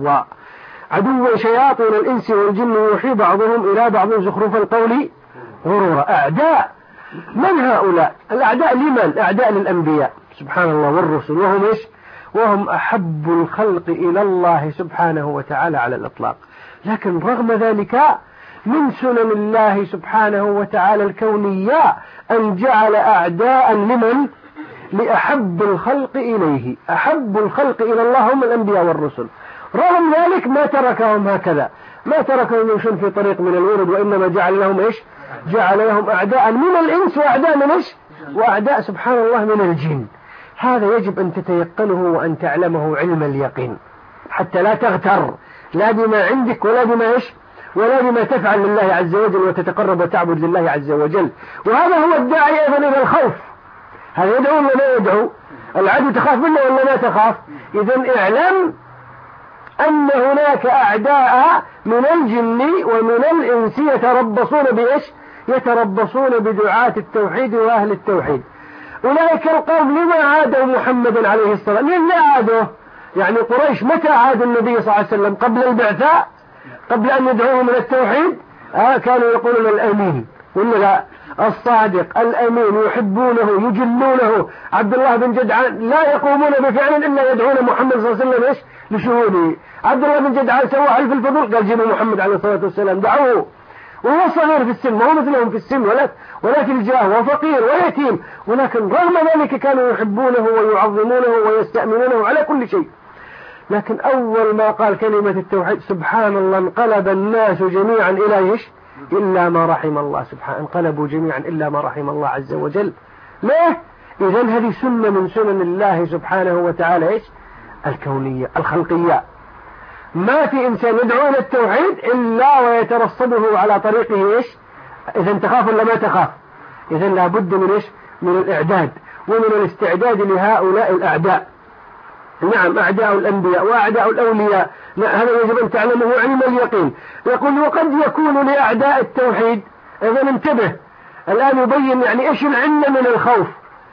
عدوا شياطين الإنس والجن يوحي بعضهم إلى بعض زخرف القول غرورا. أعداء من هؤلاء؟ الأعداء لمن؟ أعداء للأنبياء سبحان الله والرسل، وهم إيش؟ وهم أحب الخلق إلى الله سبحانه وتعالى على الإطلاق. لكن رغم ذلك من سنن الله سبحانه وتعالى الكونية أن جعل أعداء لمن؟ لأحب الخلق إليه. أحب الخلق إلى الله هم الأنبياء والرسل. رغم ذلك ما تركهم هكذا، ما تركهم يمشون في طريق من الورد، وإنما جعل لهم إيش؟ جعل لهم أعداء من الإنس وأعداء من إيش؟ وأعداء سبحان الله من الجن. هذا يجب أن تتيقنه وأن تعلمه علم اليقين حتى لا تغتر لا بما عندك ولا بما إيش؟ ولا بما تفعل لله عز وجل وتتقرب وتعبد لله عز وجل. وهذا هو الداعي أيضا إلى الخوف. هذا يدعو ولا لا يدعو؟ العدو تخاف منه ولا لا تخاف؟ إذن اعلم أن هناك أعداء من الجن ومن الإنس يتربصون بإيش؟ يتربصون بدعاة التوحيد وأهل التوحيد. أولئك القوم لما عادوا محمدا عليه الصلاة والسلام؟ لما عادوا؟ يعني قريش متى عاد النبي صلى الله عليه وسلم؟ قبل البعثة؟ قبل أن يدعوهم إلى التوحيد؟ كانوا يقولون الأمين ولا لا؟ الصادق الأمين، يحبونه يجلونه. عبد الله بن جدعان لا يقومون بفعل إلا يدعون محمد صلى الله عليه وسلم إيش؟ لشهوده. عبد الله بن جدعان سوى حلف الفضل، قال جيبوا محمد عليه الصلاة والسلام دعوه، وهو صغير في السن، وهو مثلهم في السن ولا في الجاه، وفقير ويتيم، ولكن رغم ذلك كانوا يحبونه ويعظمونه ويستأمنونه على كل شيء. لكن أول ما قال كلمة التوحيد سبحان الله انقلب الناس جميعا إلى إيش؟ إلا ما رحم الله سبحانه، انقلبوا جميعا إلا ما رحم الله عز وجل. ليه؟ إذن هذه سنة من سنن الله سبحانه وتعالى إيش؟ الكونية الخلقية. ما في إنسان يدعو إلى التوحيد إلا ويترصده على طريقه إيش؟ إذن تخاف ولا ما تخاف؟ إذن لابد من إيش؟ من الإعداد ومن الاستعداد لهؤلاء الأعداء. نعم أعداء الأنبياء وأعداء الأولياء، هذا يجب أن تعلمه علم اليقين. يقول وقد يكون لأعداء التوحيد، إذن انتبه الآن يبين يعني إيش العلة من الخوف،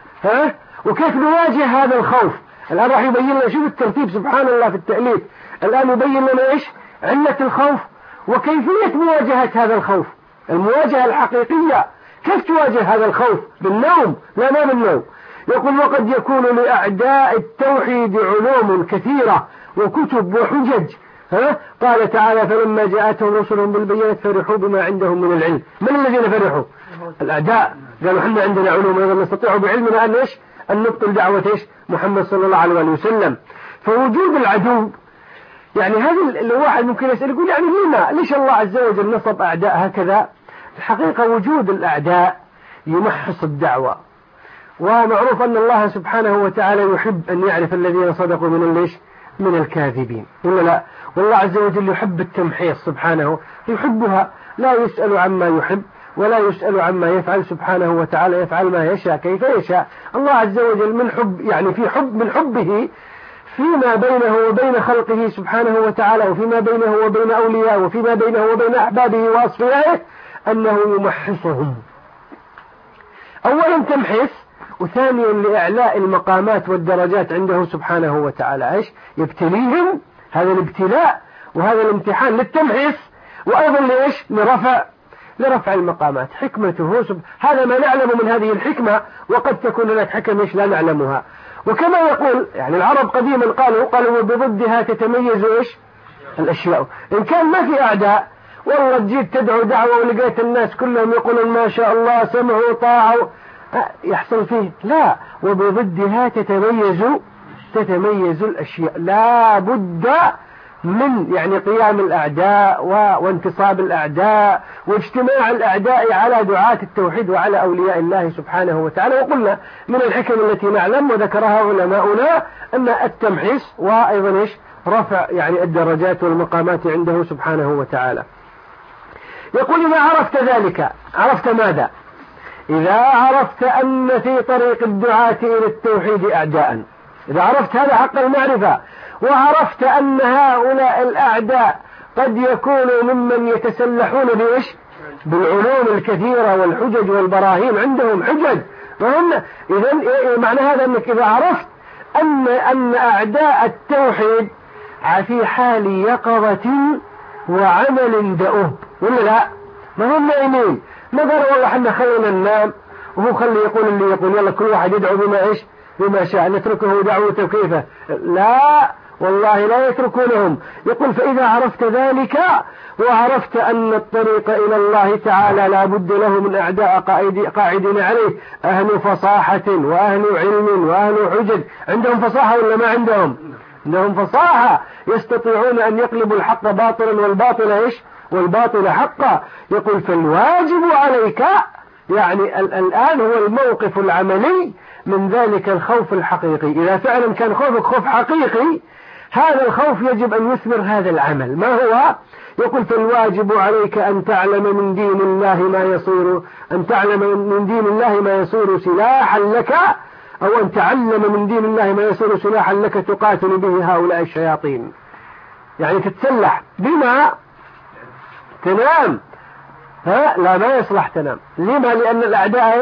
وكيف نواجه هذا الخوف. الآن راح يبين لنا، شوف الترتيب سبحان الله في التأليف. الآن يبين لنا إيش علة الخوف وكيفية مواجهة هذا الخوف، المواجهة الحقيقية. كيف تواجه هذا الخوف؟ بالنوم؟ لا ما بالنوم. يقول وقد يكون لأعداء التوحيد علوم كثيرة وكتب وحجج. قال تعالى فلما جاءتهم رسلهم بالبينات فرحوا بما عندهم من العلم. من الذين فرحوا؟ الأعداء. قالوا احنا عندنا علوم ايضا نستطيع بعلمنا أن إيش؟ أن نبطل دعوة إيش؟ محمد صلى الله عليه وسلم. فوجود العدو يعني هذا الواحد ممكن يسأل يقول يعني ليش الله عز وجل نصب أعداء هكذا؟ الحقيقة وجود الأعداء يمحص الدعوة، ومعروف أن الله سبحانه وتعالى يحب أن يعرف الذين صدقوا من الكاذبين ولا لا؟ والله عز وجل يحب التمحيص سبحانه، يحبها، لا يسأل عما يحب ولا يسأل عما يفعل سبحانه وتعالى، يفعل ما يشاء كيف يشاء. الله عز وجل من حب يعني في حب من حبه فيما بينه وبين خلقه سبحانه وتعالى، وفيما بينه وبين أولياءه، وفيما بينه وبين أحبابه وأصفيائه، أنه يمحصهم. أولا تمحيص، وثانيا لإعلاء المقامات والدرجات عنده سبحانه وتعالى. إيش؟ يبتليهم، هذا الابتلاء وهذا الامتحان للتمحيص، وأيضا لإيش؟ لرفع المقامات. حكمته هذا ما نعلم من هذه الحكمة، وقد تكون هناك حكم إيش لا نعلمها. وكما يقول يعني العرب قديما قالوا بضدها تتميز إيش؟ الأشياء. إن كان ما في أعداء والله جيت تدعو دعوة ولقيت الناس كلهم يقولون ما شاء الله سمعوا وطاعوا، يحصل فيه لا، وبضدها تتميز الأشياء. لا بد من يعني قيام الأعداء وانتصاب الأعداء واجتماع الأعداء على دعاة التوحيد وعلى أولياء الله سبحانه وتعالى. وقلنا من الحكم التي نعلم وذكرها علماؤنا أن التمحيص وأيضا إيش؟ رفع يعني الدرجات والمقامات عنده سبحانه وتعالى. يقول إذا عرفت ذلك، عرفت ماذا؟ إذا عرفت أن في طريق الدعاة إلى التوحيد أعداء، إذا عرفت هذا حق المعرفة، وعرفت أن هؤلاء الأعداء قد يكونوا ممن يتسلحون بإيش؟ بالعلوم الكثيرة والحجج والبراهين، عندهم حجج. إذن معنى هذا أنك إذا عرفت أن أعداء التوحيد في حال يقظة وعمل دؤوب، ولا لا؟ ما هم نايمين، ما قالوا والله احنا خلينا ننام وهو خلي يقول اللي يقول، يلا كل واحد يدعو بما شاء، نتركه دعوته كيفه. لا والله لا يتركونهم. يقول فإذا عرفت ذلك وعرفت أن الطريق إلى الله تعالى لا بد له من أعداء قاعدين عليه، أهل فصاحة وأهل علم وأهل حجج. عندهم فصاحة ولا ما عندهم؟ عندهم فصاحة، يستطيعون أن يقلبوا الحق باطلا والباطل حقا. يقول فالواجب عليك، يعني الآن هو الموقف العملي من ذلك الخوف الحقيقي. إذا فعلا كان خوفك خوف حقيقي، هذا الخوف يجب أن يثمر هذا العمل. ما هو؟ يقول فالواجب عليك أن تعلم من دين الله ما يصير سلاحا لك، أو أن تعلم من دين الله ما يصير سلاحا لك تقاتل به هؤلاء الشياطين. يعني تتسلح بما تنام. لا ما يصلح تنام. لما؟ لأن الأعداء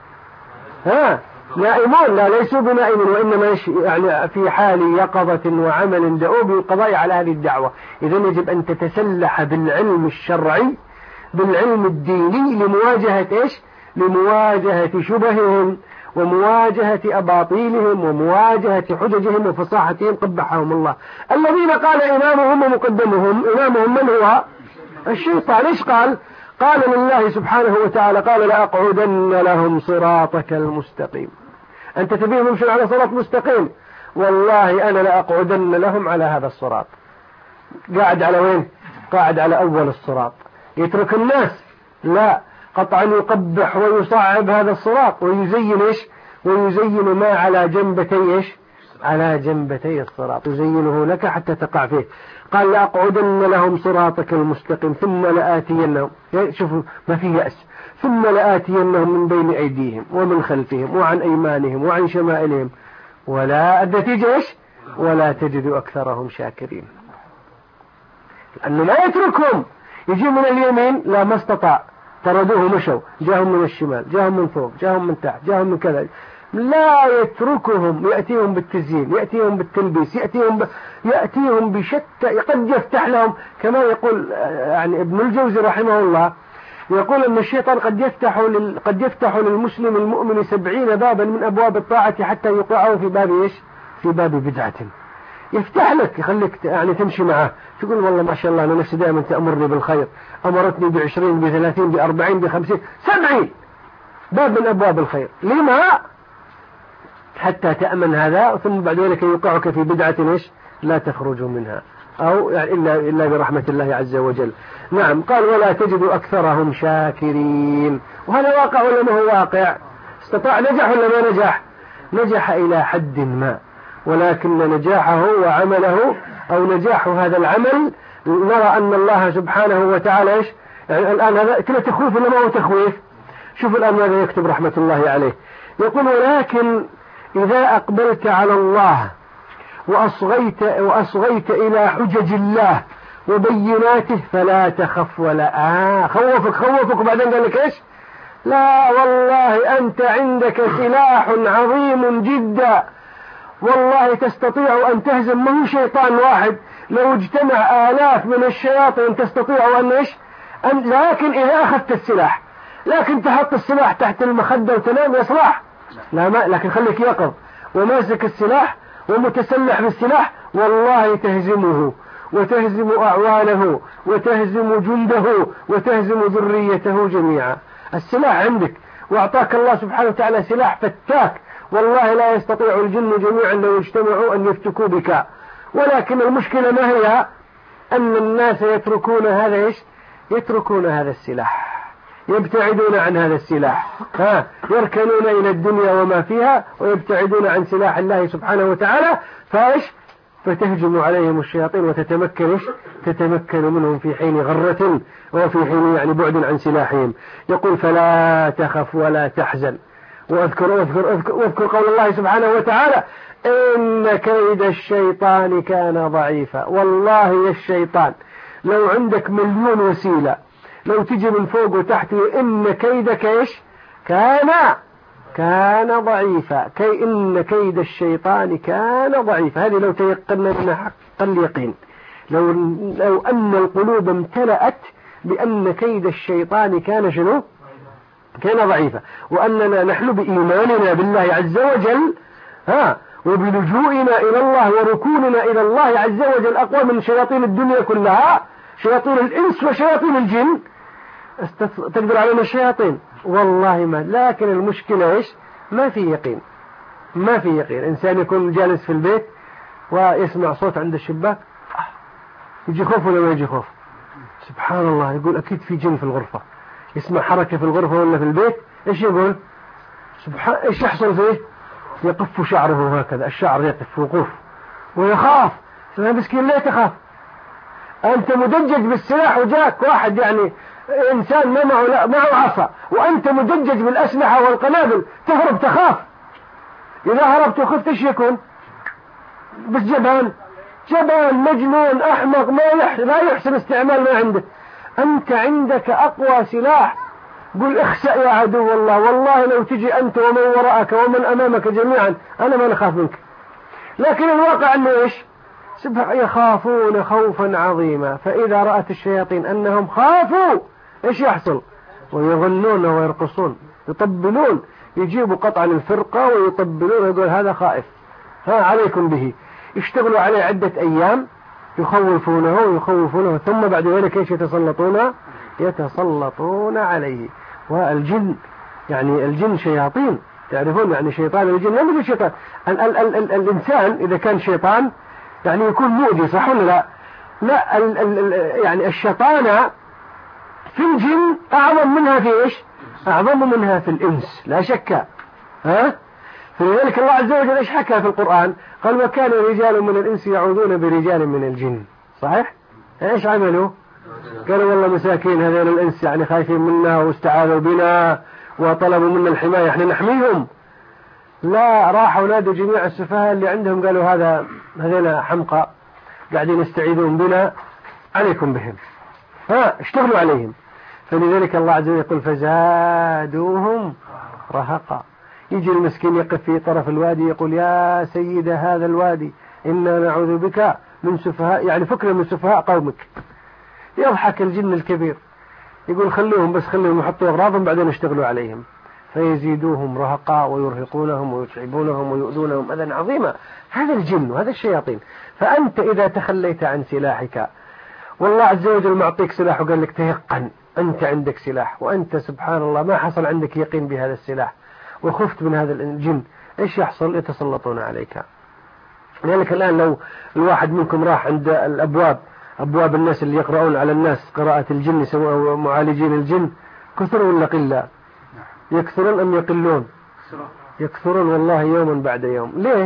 نائمون. لا ليسوا بنائمين، وإنما يعني في حال يقظة وعمل دؤوب للقضاء على هذه الدعوة. إذن يجب أن تتسلح بالعلم الشرعي، بالعلم الديني، لمواجهة شبههم ومواجهة أباطيلهم ومواجهة حججهم وفصاحتهم قبحهم الله. الذين قال إمامهم ومقدمهم، إمامهم من هو؟ الشيطان. إيش قال لله سبحانه وتعالى قال لأقعدن لهم صراطك المستقيم. أنت تبيهم يمشون على صراط مستقيم، والله أنا لأقعدن لهم على هذا الصراط. قاعد على وين؟ قاعد على أول الصراط. يترك الناس؟ لا، قطعا يقبح ويصعب هذا الصراط ويزين ما على جنبتي الصراط، يزينه لك حتى تقع فيه. قال لأقعدن لهم صراطك المستقيم ثم لآتينهم، شوفوا ما في يأس، ثم لآتينهم من بين أيديهم ومن خلفهم وعن أيمانهم وعن شمائلهم النتيجة ولا تجد أكثرهم شاكرين. لأنه ما يتركهم، يجي من اليمين لا ما استطاع، طردوه مشوا، جاهم من الشمال، جاهم من فوق، جاهم من تحت، جاهم من كذا، لا يتركهم. يأتيهم بالتزيين، يأتيهم بالتلبيس، يأتيهم بشتى، قد يفتح لهم كما يقول يعني ابن الجوزي رحمه الله، يقول أن الشيطان قد يفتح للمسلم المؤمن 70 بابا من أبواب الطاعة حتى يوقعه في باب بدعة. يفتح لك، يخليك يعني تمشي معه، تقول والله ما شاء الله أنا نفسي دائما تأمرني بالخير، أمرتني ب20 ب30 ب40 ب50 70 باب من أبواب الخير. لما؟ حتى تأمن هذا، ثم بعد ذلك يوقعك في بدعة لا تخرج منها، أو يعني إلا برحمة الله عز وجل. نعم. قال ولا تجد أكثرهم شاكرين. وهذا واقع ولا ما هو واقع؟ استطاع، نجح ولا ما نجح؟ نجح إلى حد ما، ولكن نجاحه وعمله أو نجاح هذا العمل نرى أن الله سبحانه وتعالى يعني الآن هذا كله تخويف ولا ما هو تخويف؟ شوف الآن ماذا يكتب رحمة الله عليه، يقول ولكن إذا أقبلت على الله وأصغيت إلى حجج الله وبيناته فلا تخف ولا خوفك وبعدين قال لك لا والله أنت عندك سلاح عظيم جدا، والله تستطيع أن تهزم من شيطان واحد، لو اجتمع آلاف من الشياطين تستطيع لكن إذا أخذت السلاح، لكن تحط السلاح تحت المخدة وتنام يصلح؟ لا، ما لكن خليك يقظ وماسك السلاح ومتسلح بالسلاح، والله تهزمه وتهزم أعوانه وتهزم جنده وتهزم ذريته جميعا. السلاح عندك، وأعطاك الله سبحانه وتعالى سلاح فتاك، والله لا يستطيع الجن جميعا لو اجتمعوا أن يفتكوا بك. ولكن المشكلة ما هي؟ أن الناس يتركون هذا السلاح، يبتعدون عن هذا السلاح، يركنون إلى الدنيا وما فيها ويبتعدون عن سلاح الله سبحانه وتعالى، فتهجم عليهم الشياطين تتمكن منهم في حين غرة وفي حين يعني بعد عن سلاحهم. يقول فلا تخف ولا تحزن. واذكر قول الله سبحانه وتعالى إن كيد الشيطان كان ضعيفا. والله يا الشيطان لو عندك 1,000,000 وسيلة لو تجي من فوق وتحت إن كيدك إيش كان ضعيفا، إن كيد الشيطان كان ضعيفا. هذه لو تيقنا منها حق اليقين، لو أن القلوب امتلأت بأن كيد الشيطان كان شنو؟ كان ضعيفا، وأننا نحن بإيماننا بالله عز وجل وبلجوئنا إلى الله وركوننا إلى الله عز وجل أقوى من شياطين الدنيا كلها، شياطين الإنس وشياطين الجن. تقدر علينا الشياطين والله ما، لكن المشكلة إيش؟ ما في يقين. إنسان يكون جالس في البيت ويسمع صوت عند الشباك، يجي خوف ولا ما يجي خوف؟ سبحان الله، يقول أكيد في جن في الغرفة. يسمع حركة في الغرفة ولا في البيت، إيش يقول؟ إيش يحصل فيه؟ يقف شعره هكذا، الشعر يقف وقوف ويخاف. مسكين ليه تخاف؟ أنت مدجج بالسلاح وجاك واحد يعني إنسان ما معه عصا، وأنت مدجج بالأسلحة والقنابل، تهرب تخاف. إذا هربت وخفت إيش يكون؟ بس جبان مجنون أحمق، لا يحسن استعمال ما عنده. أنت عندك أقوى سلاح، قل اخسأ يا عدو الله، والله لو تجي أنت ومن وراءك ومن أمامك جميعا أنا ما نخاف منك. لكن الواقع أنه إيش؟ يخافون خوفا عظيما، فإذا رأت الشياطين أنهم خافوا إيش يحصل؟ ويغنون ويرقصون، يطبلون، يجيبوا قطعا الفرقة ويطبلون ويقول هذا خائف، عليكم به. يشتغلوا عليه عدة أيام، يخوفونه ثم بعد ذلك إيش يتسلطون عليه. والجن يعني الجن شياطين، تعرفون يعني شيطان الجن لا يوجد شيطان. الإنسان إذا كان شيطان يعني يكون مؤذي، صح ولا لا؟ يعني الشيطانة في الجن أعظم منها في إيش؟ أعظم منها في الإنس لا شك. فلذلك الله عز وجل إيش حكى في القرآن؟ قال وكان رجال من الإنس يعوذون برجال من الجن، صحيح؟ إيش عملوا؟ قالوا والله مساكين هذين الإنس يعني خايفين منا واستعاذوا بنا وطلبوا منا الحماية، احنا نحميهم. لا، راحوا نادوا جميع السفهاء اللي عندهم، قالوا هذين حمقى قاعدين يستعيذون بنا، عليكم بهم، اشتغلوا عليهم. فلذلك الله عز وجل يقول فزادوهم رهقا. يجي المسكين يقف في طرف الوادي يقول يا سيد هذا الوادي إنا نعوذ بك من سفهاء، يعني فكرة من سفهاء قومك. يضحك الجن الكبير يقول خلوهم يحطوا أغراضهم بعدين اشتغلوا عليهم، فيزيدوهم رهقا ويرهقونهم ويتعبونهم ويؤذونهم أذى عظيما. هذا الجن وهذا الشياطين. فأنت إذا تخليت عن سلاحك، والله عز وجل معطيك سلاح وقال لك تيقن، أنت عندك سلاح وأنت سبحان الله ما حصل عندك يقين بهذا السلاح وخفت من هذا الجن، إيش يحصل؟ يتسلطون عليك. لذلك الآن لو الواحد منكم راح عند أبواب الناس اللي يقرؤون على الناس قراءة الجن يسموها معالجين الجن، كثروا ولا قلة؟ يكثرون أم يقلون؟ يكثرون والله يوما بعد يوم. ليه؟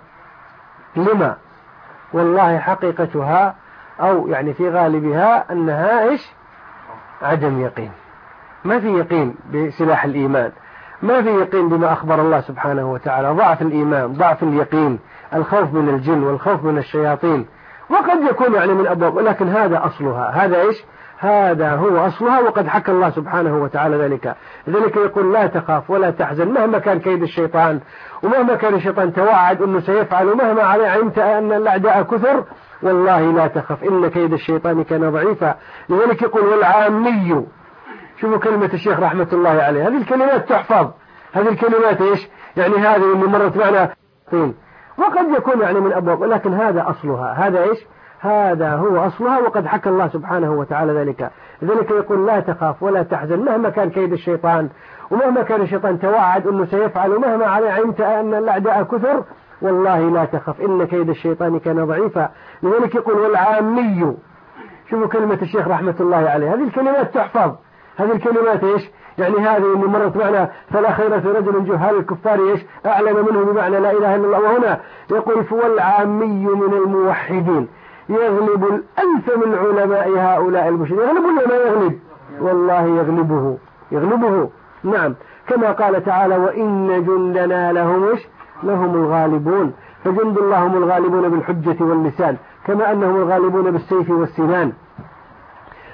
لما والله حقيقتها أو يعني في غالبها أنها إيش؟ عدم يقين. ما في يقين بسلاح الإيمان، ما في يقين بما أخبر الله سبحانه وتعالى، ضعف الإيمان، ضعف اليقين، الخوف من الجن والخوف من الشياطين. وقد يكون يعني من أبواب، ولكن هذا أصلها، هذا إيش؟ هذا هو أصلها، وقد حكى الله سبحانه وتعالى ذلك. لذلك يقول لا تخاف ولا تحزن مهما كان كيد الشيطان، ومهما كان الشيطان توعد أنه سيفعل، ومهما علمت أن الأعداء كثر، والله لا تخف إن كيد الشيطان كان ضعيفا. لذلك يقول والعامي، شوفوا كلمة الشيخ رحمة الله عليه، هذه الكلمات تحفظ، هذه الكلمات إيش؟ يعني هذه اللي مرت معنا وقد يكون يعني من أبواب، ولكن هذا أصلها، هذا إيش؟ هذا هو أصلها، وقد حكى الله سبحانه وتعالى ذلك. لذلك يقول لا تخاف ولا تحزن مهما كان كيد الشيطان، ومهما كان الشيطان توعد أنه سيفعل، ومهما علمت أن الأعداء كثر، والله لا تخف إن كيد الشيطان كان ضعيفا. لذلك يقول والعامي، شوفوا كلمة الشيخ رحمة الله عليه، هذه الكلمات تحفظ، هذه الكلمات إيش؟ يعني هذه اللي مرت معنا فلا خير في رجل جهال الكفار إيش؟ أعلم منه بمعنى لا إله إلا الله. وهنا يقول والعامي من الموحدين يغلب الألف من علماء هؤلاء المشركين. يغلب ولا ما يغلب؟ والله يغلبه. نعم، كما قال تعالى وإن جندنا لهم الغالبون. فجند الله هم الغالبون بالحجة واللسان، كما أنهم الغالبون بالسيف والسنان.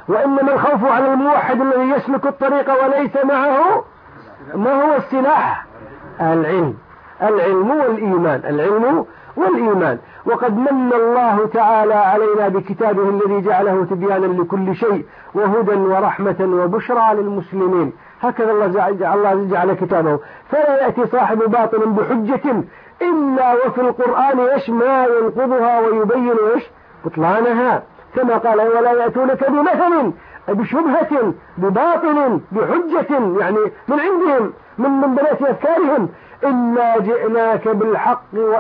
وإنما الخوف على الموحد الذي يسلك الطريق وليس معه ما هو السلاح؟ العلم والإيمان. وقد من الله تعالى علينا بكتابه الذي جعله تبيانا لكل شيء وهدى ورحمة وبشرى للمسلمين. هكذا الله جعل كتابه. فلا يأتي صاحب باطل بحجة إلا وفي القرآن ما ينقضها ويبين بطلانها، كما قال ولا يأتونك بمثل بشبهة بباطل بحجة، يعني من عندهم من بنات أفكارهم، إنا جئناك بالحق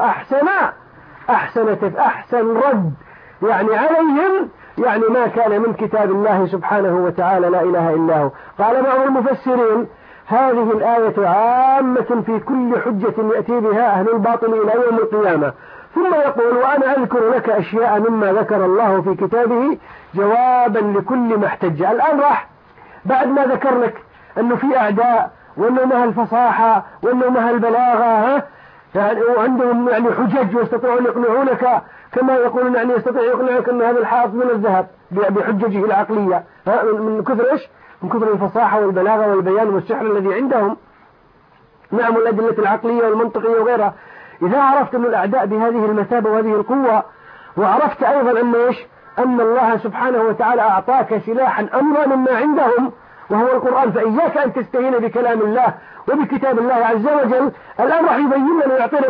أحسن رد يعني عليهم، يعني ما كان من كتاب الله سبحانه وتعالى لا إله إلا هو. قال بعض المفسرين هذه الآية عامة في كل حجة يأتي بها أهل الباطل إلى يوم القيامة. ثم يقول وأنا أذكر لك أشياء مما ذكر الله في كتابه جوابا لكل ما احتج. الآن راح بعد ما ذكر لك أنه في أعداء وأنه مها الفصاحة وأنه مها البلاغة يعني وعندهم يعني حجج ويستطيعون يقنعونك كما يقولون يعني يستطيع يقنعك أن هذا الحائط من الذهب بحججه العقلية من كثر إيش؟ من كثر الفصاحة والبلاغة والبيان والسحر الذي عندهم. نعم الأدلة العقلية والمنطقية وغيرها. إذا عرفت أن الأعداء بهذه المثابة وهذه القوة، وعرفت أيضا أن إيش؟ أن الله سبحانه وتعالى أعطاك سلاحا أمرا مما عندهم وهو القرآن، فإياك أن تستهين بكلام الله وبكتاب الله عز وجل. الآن راح يبين لنا ويعطينا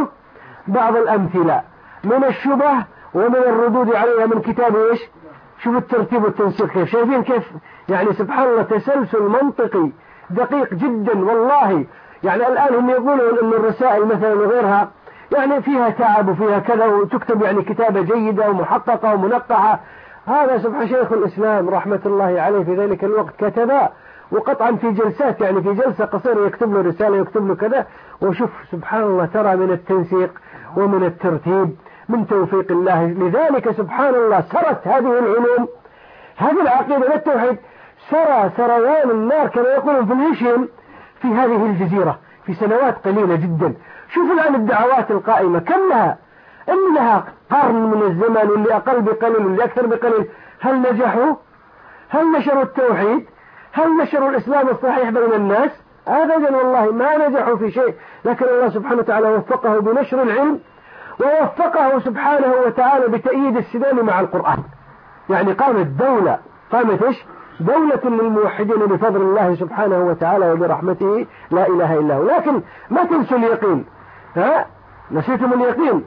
بعض الأمثلة من الشبه ومن الردود عليها من كتاب إيش؟ شوف الترتيب والتنسيق كيف، شايفين كيف يعني سبحان الله تسلسل منطقي دقيق جدا والله. يعني الآن هم يقولون أن الرسائل مثلا وغيرها يعني فيها تعب وفيها كذا وتكتب يعني كتابة جيدة ومحققة ومنقحة. هذا سبحان شيخ الإسلام رحمة الله عليه في ذلك الوقت كتبا وقطعا في جلسات، يعني في جلسة قصيرة يكتب له رسالة يكتب له كذا. وشوف سبحان الله ترى من التنسيق ومن الترتيب من توفيق الله. لذلك سبحان الله سرت هذه العلوم هذه العقيدة والتوحيد سرى سريان النار كما يقولون في الهشيم في هذه الجزيرة في سنوات قليلة جدا. شوفوا الآن الدعوات القائمة كم لها؟ إن لها قرن من الزمن واللي أقل بقليل واللي أكثر بقليل. هل نجحوا؟ هل نشروا التوحيد؟ هل نشروا الإسلام الصحيح بين الناس؟ أبدا والله ما نجحوا في شيء. لكن الله سبحانه وتعالى وفقه بنشر العلم ووفقه سبحانه وتعالى بتأييد السنان مع القرآن. يعني قامت دولة إيش؟ دولة للموحدين بفضل الله سبحانه وتعالى وبرحمته لا إله إلا هو. لكن ما تنسوا اليقين. نسيتم اليقين.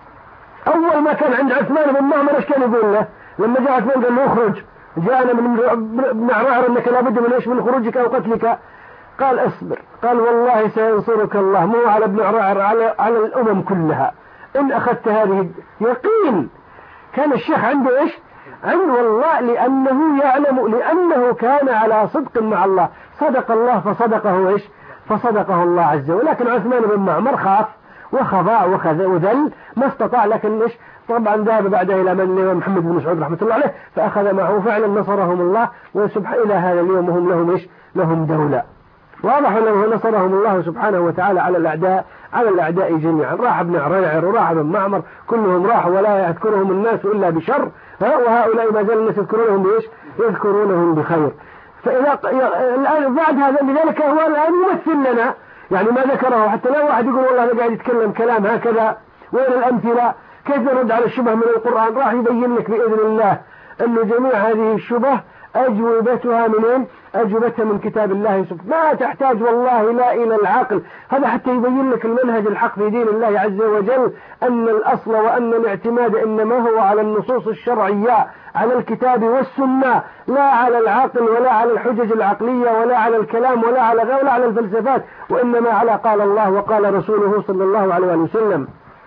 أول ما كان عند عثمان بن معمر إيش كان يقول له لما جاء عثمان قال له اخرج جاءنا من ابن عرعر أنك لابد من إيش؟ من خروجك أو قتلك. قال اصبر، قال والله سينصرك الله مو على ابن عرعر على الأمم كلها إن أخذت هذه. يقين. كان الشيخ عنده إيش؟ عنده والله لأنه يعلم لأنه كان على صدق مع الله. صدق الله فصدقه إيش؟ فصدقه الله عز وجل. لكن عثمان بن معمر خاف وخضع وذل ما استطاع. لكن إيش؟ طبعا ذهب بعدها إلى من محمد بن مسعود رحمة الله عليه فأخذ معه فعلا نصرهم الله وسبحان إلى هذا اليوم هم لهم إيش؟ لهم دولة. واضح أنه نصرهم الله سبحانه وتعالى على الأعداء جميعا. راح ابن عريعر وراح ابن معمر كلهم راحوا ولا يذكرهم الناس إلا بشر. وهؤلاء ما زال الناس يذكرونهم بإيش؟ يذكرونهم بخير. فإذا الآن بعد هذا لذلك هو الآن يمثل لنا يعني ما ذكره حتى لا واحد يقول والله أنا قاعد يتكلم كلام هكذا. وين الأمثلة؟ كيف نرد على الشبه من القرآن؟ راح يبين لك بإذن الله أن جميع هذه الشبه أجوبتها منين؟ أجوبتها من كتاب الله سبحانه. ما تحتاج والله لا إلى العقل. هذا حتى يبين لك المنهج الحق في دين الله عز وجل أن الأصل وأن الاعتماد إنما هو على النصوص الشرعية على الكتاب والسنة لا على العقل ولا على الحجج العقلية ولا على الكلام ولا على غير ولا على الفلسفات وإنما على قال الله وقال رسوله صلى الله عليه وسلم.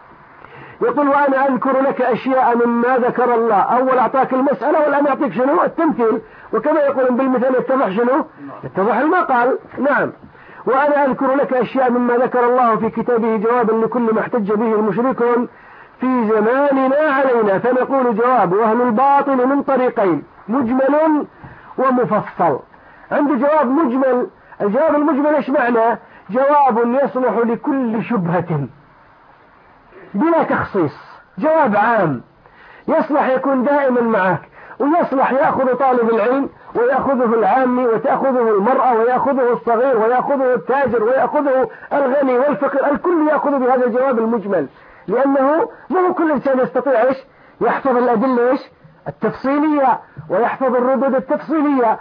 يقول وأنا أذكر لك أشياء مما ذكر الله. أول أعطاك المسألة والآن يعطيك شنو؟ التمثيل. وكما يقولون بالمثال يتضح شنو؟ يتضح المقال. نعم. وأنا أذكر لك أشياء مما ذكر الله في كتابه جوابا لكل ما احتج به المشركون في زماننا علينا. فنقول جواب وأهل الباطل من طريقين مجمل ومفصل. عنده جواب مجمل. الجواب المجمل ايش معنى؟ جواب يصلح لكل شبهة بلا تخصيص. جواب عام يصلح يكون دائما معك ويصلح يأخذ طالب العلم ويأخذه العامي وتأخذه المرأة ويأخذه الصغير ويأخذه التاجر ويأخذه الغني والفقير، الكل يأخذ بهذا الجواب المجمل، لأنه ما هو كل إنسان يستطيع إيش يحفظ الأدلة إيش التفصيلية ويحفظ الردود التفصيلية.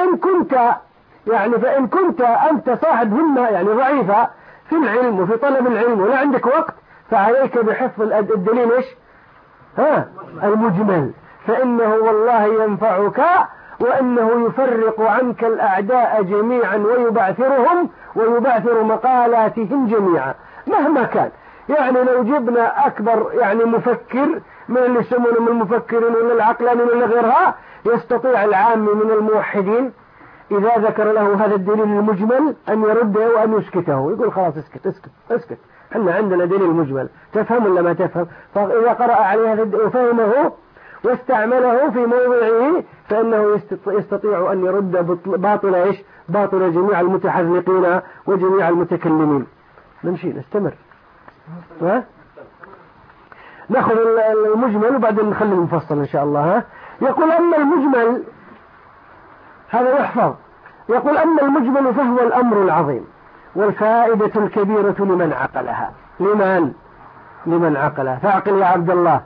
فإن كنت أنت صاحب همة يعني ضعيفة في العلم وفي طلب العلم ولا عندك وقت، فعليك بحفظ الدليل إيش المجمل، فإنه والله ينفعك، وإنه يفرق عنك الأعداء جميعا ويبعثر مقالاتهم جميعا مهما كان. يعني لو جبنا أكبر يعني مفكر من اللي يسمونه من المفكرين ولا العقلانيين ولا غيرها، يستطيع العامي من الموحدين إذا ذكر له هذا الدليل المجمل أن يرده وأن يسكته، يقول خلاص اسكت احنا عندنا دليل مجمل، تفهم ولا ما تفهم؟ فإذا قرأ عليه هذا وفهمه واستعمله في موضعه فإنه يستطيع أن يرد باطل جميع المتحذلقين وجميع المتكلمين. نمشي نستمر نأخذ المجمل وبعدين نخلي المفصل إن شاء الله. يقول أما المجمل هذا يحفظ، يقول أما المجمل فهو الأمر العظيم والفائدة الكبيرة لمن عقلها. لمن عقلها، فاعقل يا عبد الله.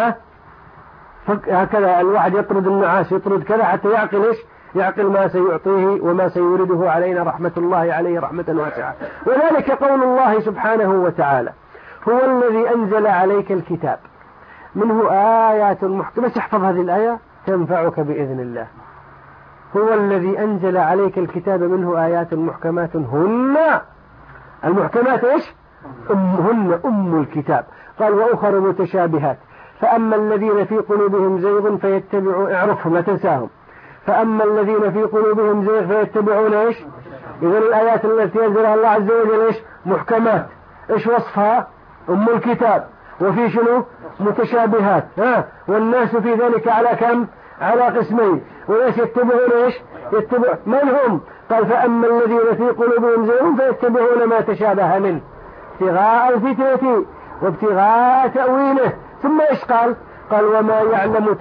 هكذا الواحد يطرد النعاس يطرد كذا حتى يعقل إيش يعقل ما سيعطيه وما سيورده علينا رحمة الله عليه رحمة واسعة. وذلك قول الله سبحانه وتعالى هو الذي أنزل عليك الكتاب منه آيات محكمات. احفظ هذه الآية تنفعك بإذن الله. هو الذي أنزل عليك الكتاب منه آيات محكمات هن المحكمات إيش هن أم الكتاب. قال وأخر متشابهات فأما الذين في قلوبهم زيغ فيتبعون اعرفهم لا تنساهم. فأما الذين في قلوبهم زيغ فيتبعون إيش. إذن الآيات التي أنزلها الله عز وجل إيش محكمات. إيش وصفها أم الكتاب. وفي شنو متشابهات. والناس في ذلك على كم على قسمين. وليش يتبعون إيش يتبع من هم. قال فأما الذين في قلوبهم زيغ فيتبعون ما تشابه منه ابتغاء الفتنة وابتغاء تأويله. ثم إيش قال وما يعلم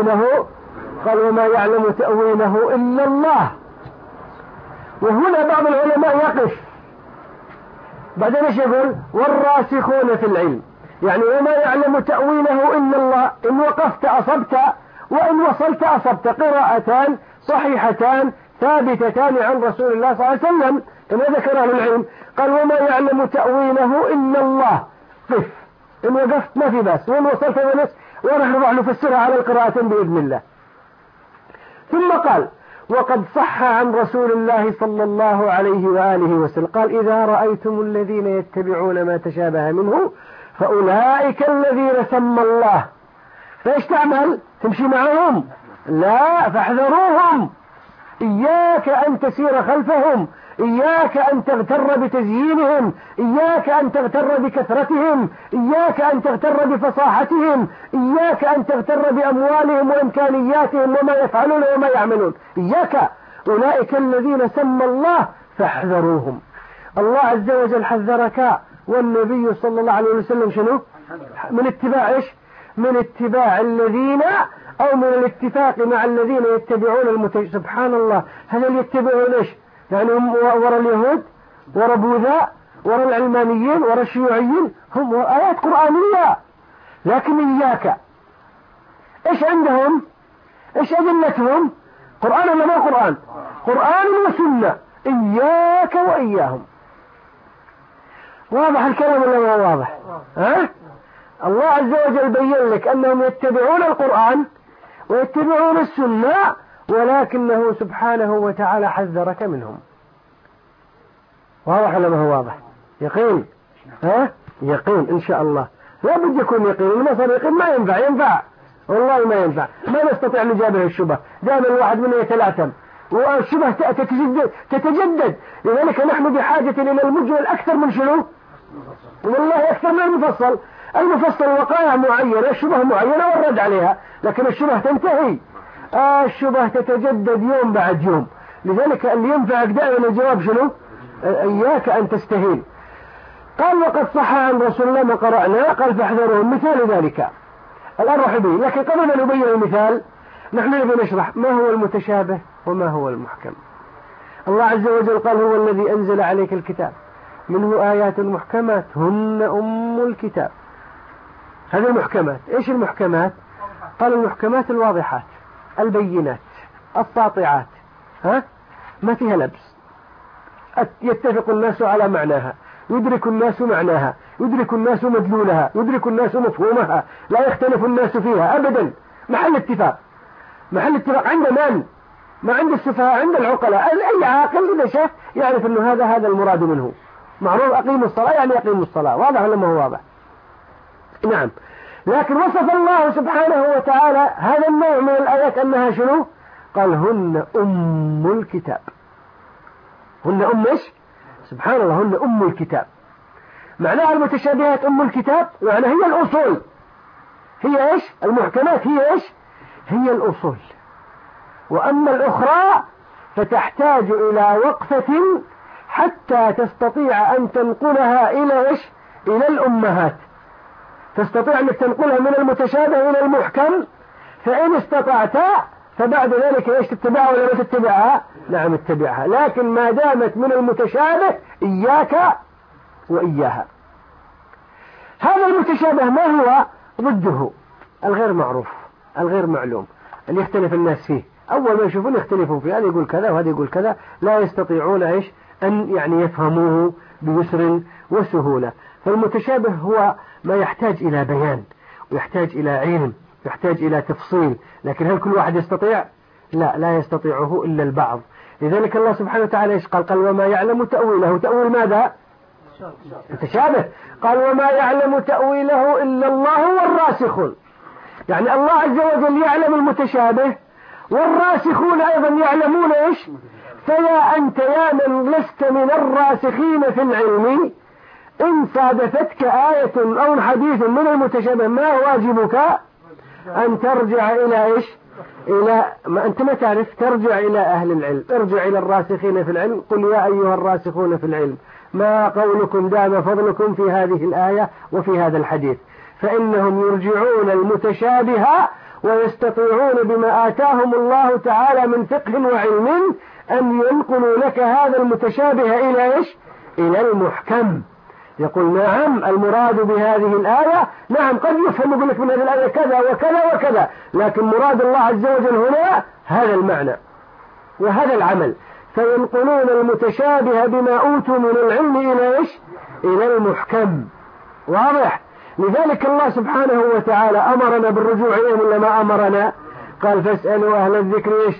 تأويله إلا الله. وهنا بعض العلماء يقف بعدين إيش يقول والراسخون في العلم، يعني وما يعلم تأويله إلا الله. إن وقفت أصبت وإن وصلت أصبت. قراءتان صحيحتان ثابتتان عن رسول الله صلى الله عليه وسلم كما ذكر أهل العلم. قال وما يعلم تأويله إلا الله. قف إن وقفت ما في بس، وإن وصلت بس، ونحن راح نفسرها على القراءتين بإذن الله. ثم قال وقد صح عن رسول الله صلى الله عليه وآله وسلم قال إذا رأيتم الذين يتبعون ما تشابه منه فأولئك الذين سمى الله. فإيش تعمل تمشي معهم؟ لا، فاحذروهم. إياك أن تسير خلفهم، إياك أن تغتر بتزيينهم، إياك أن تغتر بكثرتهم، إياك أن تغتر بفصاحتهم، إياك أن تغتر بأموالهم وإمكانياتهم وما يفعلون وما يعملون. إياك. أولئك الذين سمى الله فاحذروهم. الله عز وجل حذرك والنبي صلى الله عليه وسلم شنو من اتباع إيش من اتباع الذين أو من الاتفاق مع الذين يتبعون سبحان الله. هل يتبعون إيش يعني هم وراء اليهود وراء بوذا وراء العلمانيين وراء الشيوعيين؟ هم آيات قرآنية. لكن إياك إيش عندهم إيش أدلتهم؟ قرآن ولا ما قرآن؟ قرآن وسنة. إياك وإياهم. واضح الكلام ولا ما واضح؟ الله عز وجل بين لك أنهم يتبعون القرآن ويتبعون السنة، ولكنه سبحانه وتعالى حذرك منهم. واضح ولا ما هو واضح؟ يقين. يقين إن شاء الله. لا بد يكون يقين. المصر يقين ما ينفع والله ما ينفع. ما نستطيع نجابه الشبه. دائما الواحد منا يتلاتم والشبه تتجدد. لذلك نحن بحاجة إلى المجمل أكثر من شنو؟ والله أكثر من المفصل. المفصل وقائع معينة، الشبه معينة والرد عليها، لكن الشبه تنتهي. الشبه تتجدد يوم بعد يوم. لذلك اللي ينفعك دائما الجواب شنو؟ إياك أن تستهين. قال وقد صح عن رسول الله ما قرأنا. قال فاحذرهم. مثال ذلك الآن رحبين، لكن قبل أن نبين المثال نحن نبي نشرح ما هو المتشابه وما هو المحكم. الله عز وجل قال هو الذي أنزل عليك الكتاب منه آيات محكمات هن أم الكتاب. هذه المحكمات. إيش المحكمات؟ قال المحكمات الواضحات البينات الساطعات، ما فيها لبس، يتفق الناس على معناها، يدرك الناس معناها، يدرك الناس مدلولها، يدرك الناس مفهومها، لا يختلف الناس فيها أبدا. محل اتفاق عند من؟ ما عند السفهاء، عند العقلاء. أي عاقل إذا شاف يعرف أنه هذا المراد منه. معروف أقيموا الصلاة يعني أقيموا الصلاة، واضح ولا ما هو واضح؟ نعم. لكن وصف الله سبحانه وتعالى هذا النوع من الآيات أنها شنو؟ قال هن أم الكتاب. هن أم إيش؟ سبحان الله، هن أم الكتاب. معناها المتشابهات أم الكتاب، يعني هي الأصول. هي إيش؟ المحكمات هي إيش؟ هي الأصول. وأما الأخرى فتحتاج إلى وقفة حتى تستطيع أن تنقلها إلى إيش؟ إلى الأمهات. تستطيع أن تنقلها من المتشابه إلى المحكم، فإن استطعت فبعد ذلك إيش تتبعها ولا ما تتبعها؟ نعم اتبعها، لكن ما دامت من المتشابه إياك وإياها. هذا المتشابه ما هو ضده؟ الغير معروف، الغير معلوم، اللي يختلف الناس فيه. أول ما يشوفون يختلفون فيه، هذا يقول كذا وهذا يقول كذا، لا يستطيعون إيش أن يعني يفهموه بيسر وسهولة. فالمتشابه هو ما يحتاج إلى بيان ويحتاج إلى علم يحتاج إلى تفصيل، لكن هل كل واحد يستطيع؟ لا يستطيعه إلا البعض. لذلك الله سبحانه وتعالى إيش قال وما يعلم تأويله. تأويل ماذا؟ متشابه. قال وما يعلم تأويله إلا الله والراسخون، يعني الله عز وجل يعلم المتشابه، والراسخون أيضا يعلمون إيش؟ فيا أنت يا من لست من الراسخين في العلم، إن صادفتك آية أو حديث من المتشابه ما واجبك؟ أن ترجع إلى إيش؟ إلى ما أنت ما تعرف، ترجع إلى أهل العلم، ارجع إلى الراسخين في العلم. قل يا أيها الراسخون في العلم ما قولكم دام فضلكم في هذه الآية وفي هذا الحديث، فإنهم يرجعون المتشابه ويستطيعون بما آتاهم الله تعالى من فقه وعلم أن ينقلوا لك هذا المتشابه إلى إيش؟ إلى المحكم. يقول نعم المراد بهذه الآية، نعم قد يفهم يقول لك من هذه الآية كذا وكذا وكذا، لكن مراد الله عز وجل هنا هذا المعنى وهذا العمل، فينقلون المتشابه بما أوتوا من العلم إلى إيش؟ إلى المحكم. واضح؟ لذلك الله سبحانه وتعالى أمرنا بالرجوع إليهم ولا ما أمرنا؟ قال فاسألوا أهل الذكر إيش؟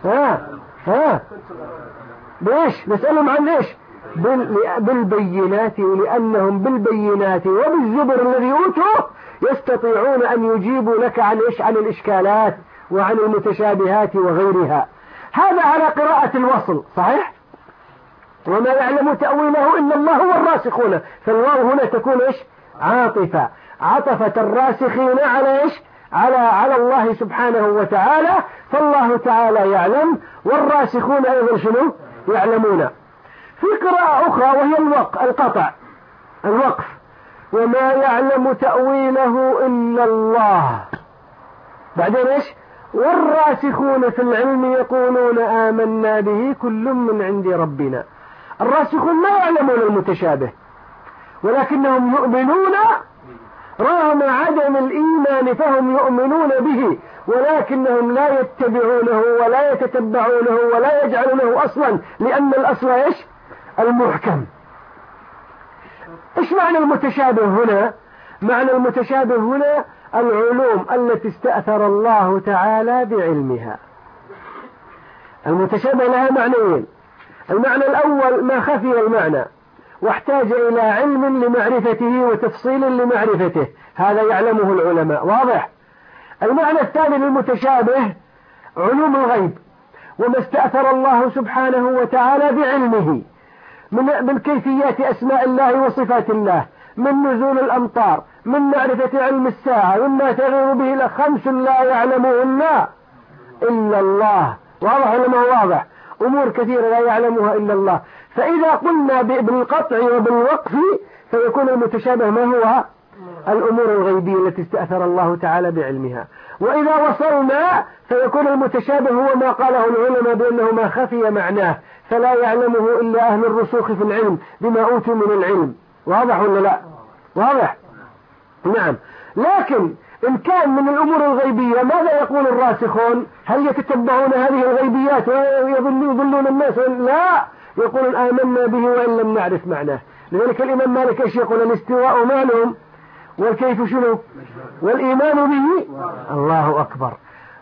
بإيش؟ نسألهم عن إيش؟ بالبينات، ولأنهم بالبينات وبالزبر الذي أوتوا يستطيعون أن يجيبوا لك عن إيش؟ عن الإشكالات وعن المتشابهات وغيرها. هذا على قراءة الوصل صحيح؟ وما يعلم تأويله إلا الله والراسخون، فالواو هنا تكون إيش؟ عاطفة، عطفت الراسخين على إيش؟ على الله سبحانه وتعالى، فالله تعالى يعلم والراسخون أيضا شنو؟ يعلمون. في قراءة أخرى وهي الوقف وما يعلم تأويله إلا الله. بعدين إيش؟ والراسخون في العلم يقولون آمنا به كل من عند ربنا. الراسخون ما يعلمون المتشابه، ولكنهم يؤمنون رغم عدم الإيمان، فهم يؤمنون به، ولكنهم لا يتبعونه ولا يتتبعونه ولا يجعلونه أصلا، لأن الأصل إيش؟ المحكم. إيش معنى المتشابه هنا؟ معنى المتشابه هنا العلوم التي استأثر الله تعالى بعلمها. المتشابه لها معنيين. المعنى الأول ما خفي المعنى واحتاج إلى علم لمعرفته وتفصيل لمعرفته، هذا يعلمه العلماء. واضح؟ المعنى الثاني للمتشابه علوم الغيب وما استأثر الله سبحانه وتعالى بعلمه من كيفيات أسماء الله وصفات الله، من نزول الأمطار، من معرفة علم الساعة، مما تغير به الخمس لا يعلمهن إلا الله. واضح ولا ما واضح؟ أمور كثيرة لا يعلمها إلا الله. فإذا قلنا بالقطع وبالوقف فيكون المتشابه ما هو؟ الأمور الغيبية التي استأثر الله تعالى بعلمها. وإذا وصلنا فيكون المتشابه هو ما قاله العلماء بأنه ما خفي معناه فلا يعلمه إلا أهل الرسوخ في العلم بما أوتوا من العلم. واضح ولا لا؟ واضح. نعم. لكن إن كان من الأمور الغيبية ماذا يقول الراسخون؟ هل يتتبعون هذه الغيبيات ويضلون الناس؟ لا، يقولون آمنا به وإن لم نعرف معناه. لذلك الإمام مالك ايش يقول؟ الاستواء معلوم والكيف شنو؟ والإيمان به الله أكبر.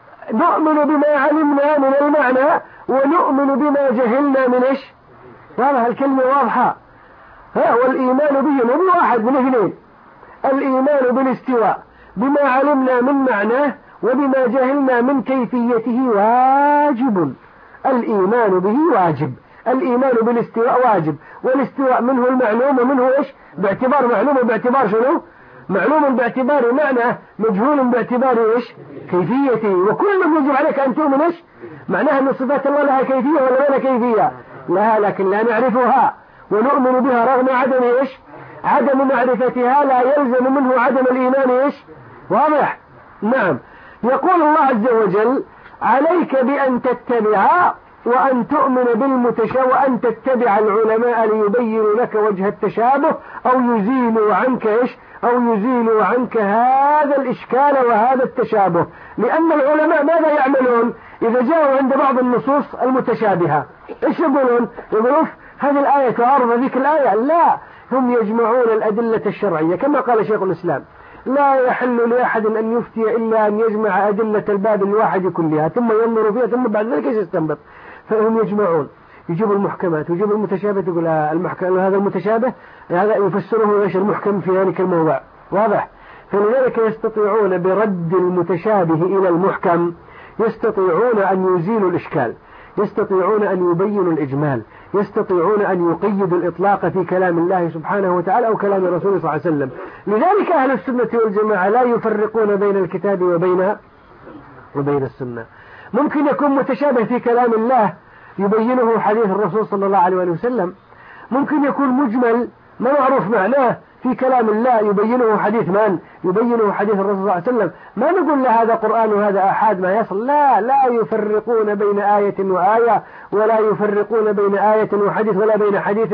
نؤمن بما علمنا من المعنى ونؤمن بما جهلنا من ايش؟ هذا الكلمة واضحة. والإيمان به مو واحد من اثنين. الإيمان بالاستواء بما علمنا من معناه وبما جهلنا من كيفيته واجب. الإيمان به واجب. الإيمان بالاستواء واجب، والاستواء منه المعلوم ومنه إيش؟ باعتبار معلوم وباعتبار شنو؟ معلوم باعتبار معناه، مجهول باعتبار إيش؟ كيفيته. وكل يجب عليك أن تؤمن إيش؟ معناها أن صفات الله لها كيفية ولا لا كيفية؟ لها، لكن لا نعرفها ونؤمن بها رغم عدم إيش؟ عدم معرفتها لا يلزم منه عدم الإيمان إيش؟ واضح؟ نعم. يقول الله عز وجل عليك بأن تتبع وأن تؤمن بالمتشابه وأن تتبع العلماء ليبينوا لك وجه التشابه أو يزيلوا عنك إيش؟ أو يزيلوا عنك هذا الإشكال وهذا التشابه. لأن العلماء ماذا يعملون إذا جاءوا عند بعض النصوص المتشابهة؟ إيش يقولون؟ يقولون هذه الآية تعارض ذيك الآية. لا، هم يجمعون الأدلة الشرعية كما قال شيخ الإسلام لا يحل لأحد أن يفتي إلا أن يجمع أدلة الباب الواحد كلها ثم ينظر فيها ثم بعد ذلك يستنبط. فهم يجمعون، يجيبوا المحكمات ويجيبوا المتشابه، تقول المحكم هذا المتشابه هذا يفسره ايش؟ المحكم في ذلك الموضع. واضح؟ فلذلك يستطيعون برد المتشابه إلى المحكم، يستطيعون أن يزيلوا الإشكال، يستطيعون أن يبينوا الإجمال، يستطيعون أن يقيدوا الإطلاق في كلام الله سبحانه وتعالى أو كلام الرسول صلى الله عليه وسلم. لذلك أهل السنة والجماعة لا يفرقون بين الكتاب وبين السنة. ممكن يكون متشابه في كلام الله يبينه حديث الرسول صلى الله عليه وسلم، ممكن يكون مجمل ما معروف معناه في كلام الله يبينه حديث من؟ يبينه حديث الرسول صلى الله عليه وسلم. ما نقول له هذا قرآن وهذا أحاد ما يصل، لا يفرقون بين آية وآية، ولا يفرقون بين آية وحديث، ولا بين حديث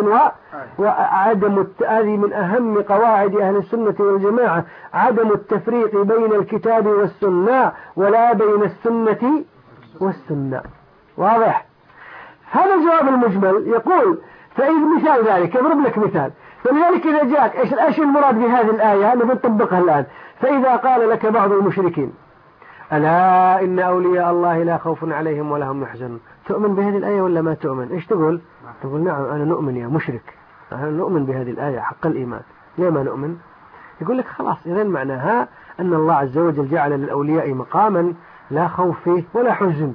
وعدم هذه من أهم قواعد أهل السنة والجماعة، عدم التفريق بين الكتاب والسنة ولا بين السنة والسنة. واضح؟ هذا الجواب المجمل. يقول فإذا مثال ذلك، يضرب لك مثال. فلذلك إذا جاءك إيش المراد بهذه الآية نبي نطبقها الآن. فإذا قال لك بعض المشركين ألا إن أولياء الله لا خوف عليهم ولا هم يحزنون، تؤمن بهذه الآية ولا ما تؤمن؟ إيش تقول؟ تقول نعم أنا نؤمن يا مشرك، أنا نؤمن بهذه الآية حق الإيمان. ليه ما نؤمن؟ يقول لك خلاص إذا معناها أن الله عز وجل جعل للأولياء مقاما لا خوف فيه ولا حزن،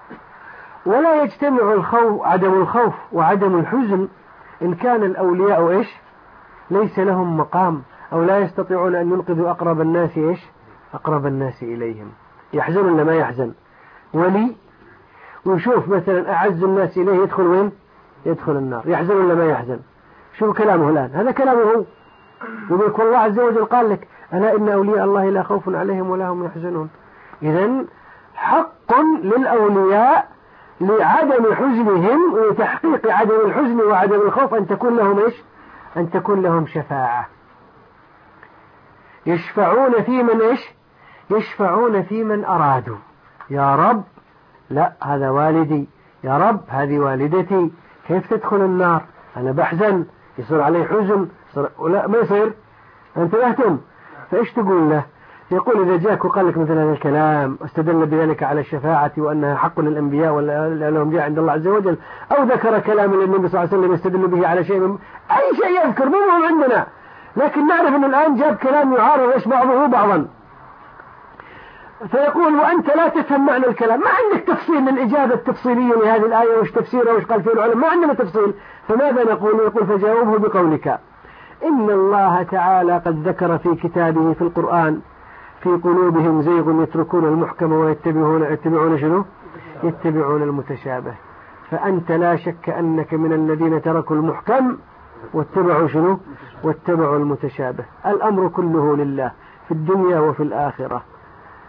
ولا يجتمع الخوف عدم الخوف وعدم الحزن إن كان الأولياء إيش؟ ليس لهم مقام أو لا يستطيعون أن ينقذوا أقرب الناس إيش؟ أقرب الناس إليهم. يحزن ولا ما يحزن؟ ولي ويشوف مثلا أعز الناس إليه يدخل وين؟ يدخل النار. يحزن ولا ما يحزن؟ شوف كلامه الآن، هذا كلامه هو. يقول والله عز وجل قال لك ألا إن أولياء الله لا خوف عليهم ولا هم يحزنون. إذن حق للأولياء لعدم حزنهم وتحقيق عدم الحزن وعدم الخوف أن تكون لهم إيش؟ أن تكون لهم شفاعة. يشفعون في من إيش؟ يشفعون في من أرادوا. يا رب لا هذا والدي، يا رب هذه والدتي، كيف تدخل النار؟ أنا بحزن، يصير عليه حزن، لا ما يصير، أنت يهتم. فإيش تقول له؟ يقول إذا جاءك وقال لك مثل هذا الكلام واستدل بذلك على الشفاعة وأنها حق للأنبياء ولا لهم جاء عند الله عز وجل، أو ذكر كلام للنبي صلى الله عليه وسلم يستدل به على شيء أي شيء يذكر مو عندنا، لكن نعرف أن الآن جاب كلام يعارض إيش بعضه بعضا. فيقول وأنت لا تفهم معنى الكلام، ما عندك تفصيل للإجابة التفصيلية لهذه الآية وش تفسيرها وش قال فيه العلماء، ما عندنا تفصيل. فماذا نقول؟ يقول فجاوبه بقولك إن الله تعالى قد ذكر في كتابه في القرآن في قلوبهم زيغ يتركون المحكم ويتبعون شنو؟ يتبعون المتشابه. فأنت لا شك أنك من الذين تركوا المحكم واتبعوا شنو؟ واتبعوا المتشابه. الأمر كله لله في الدنيا وفي الآخرة.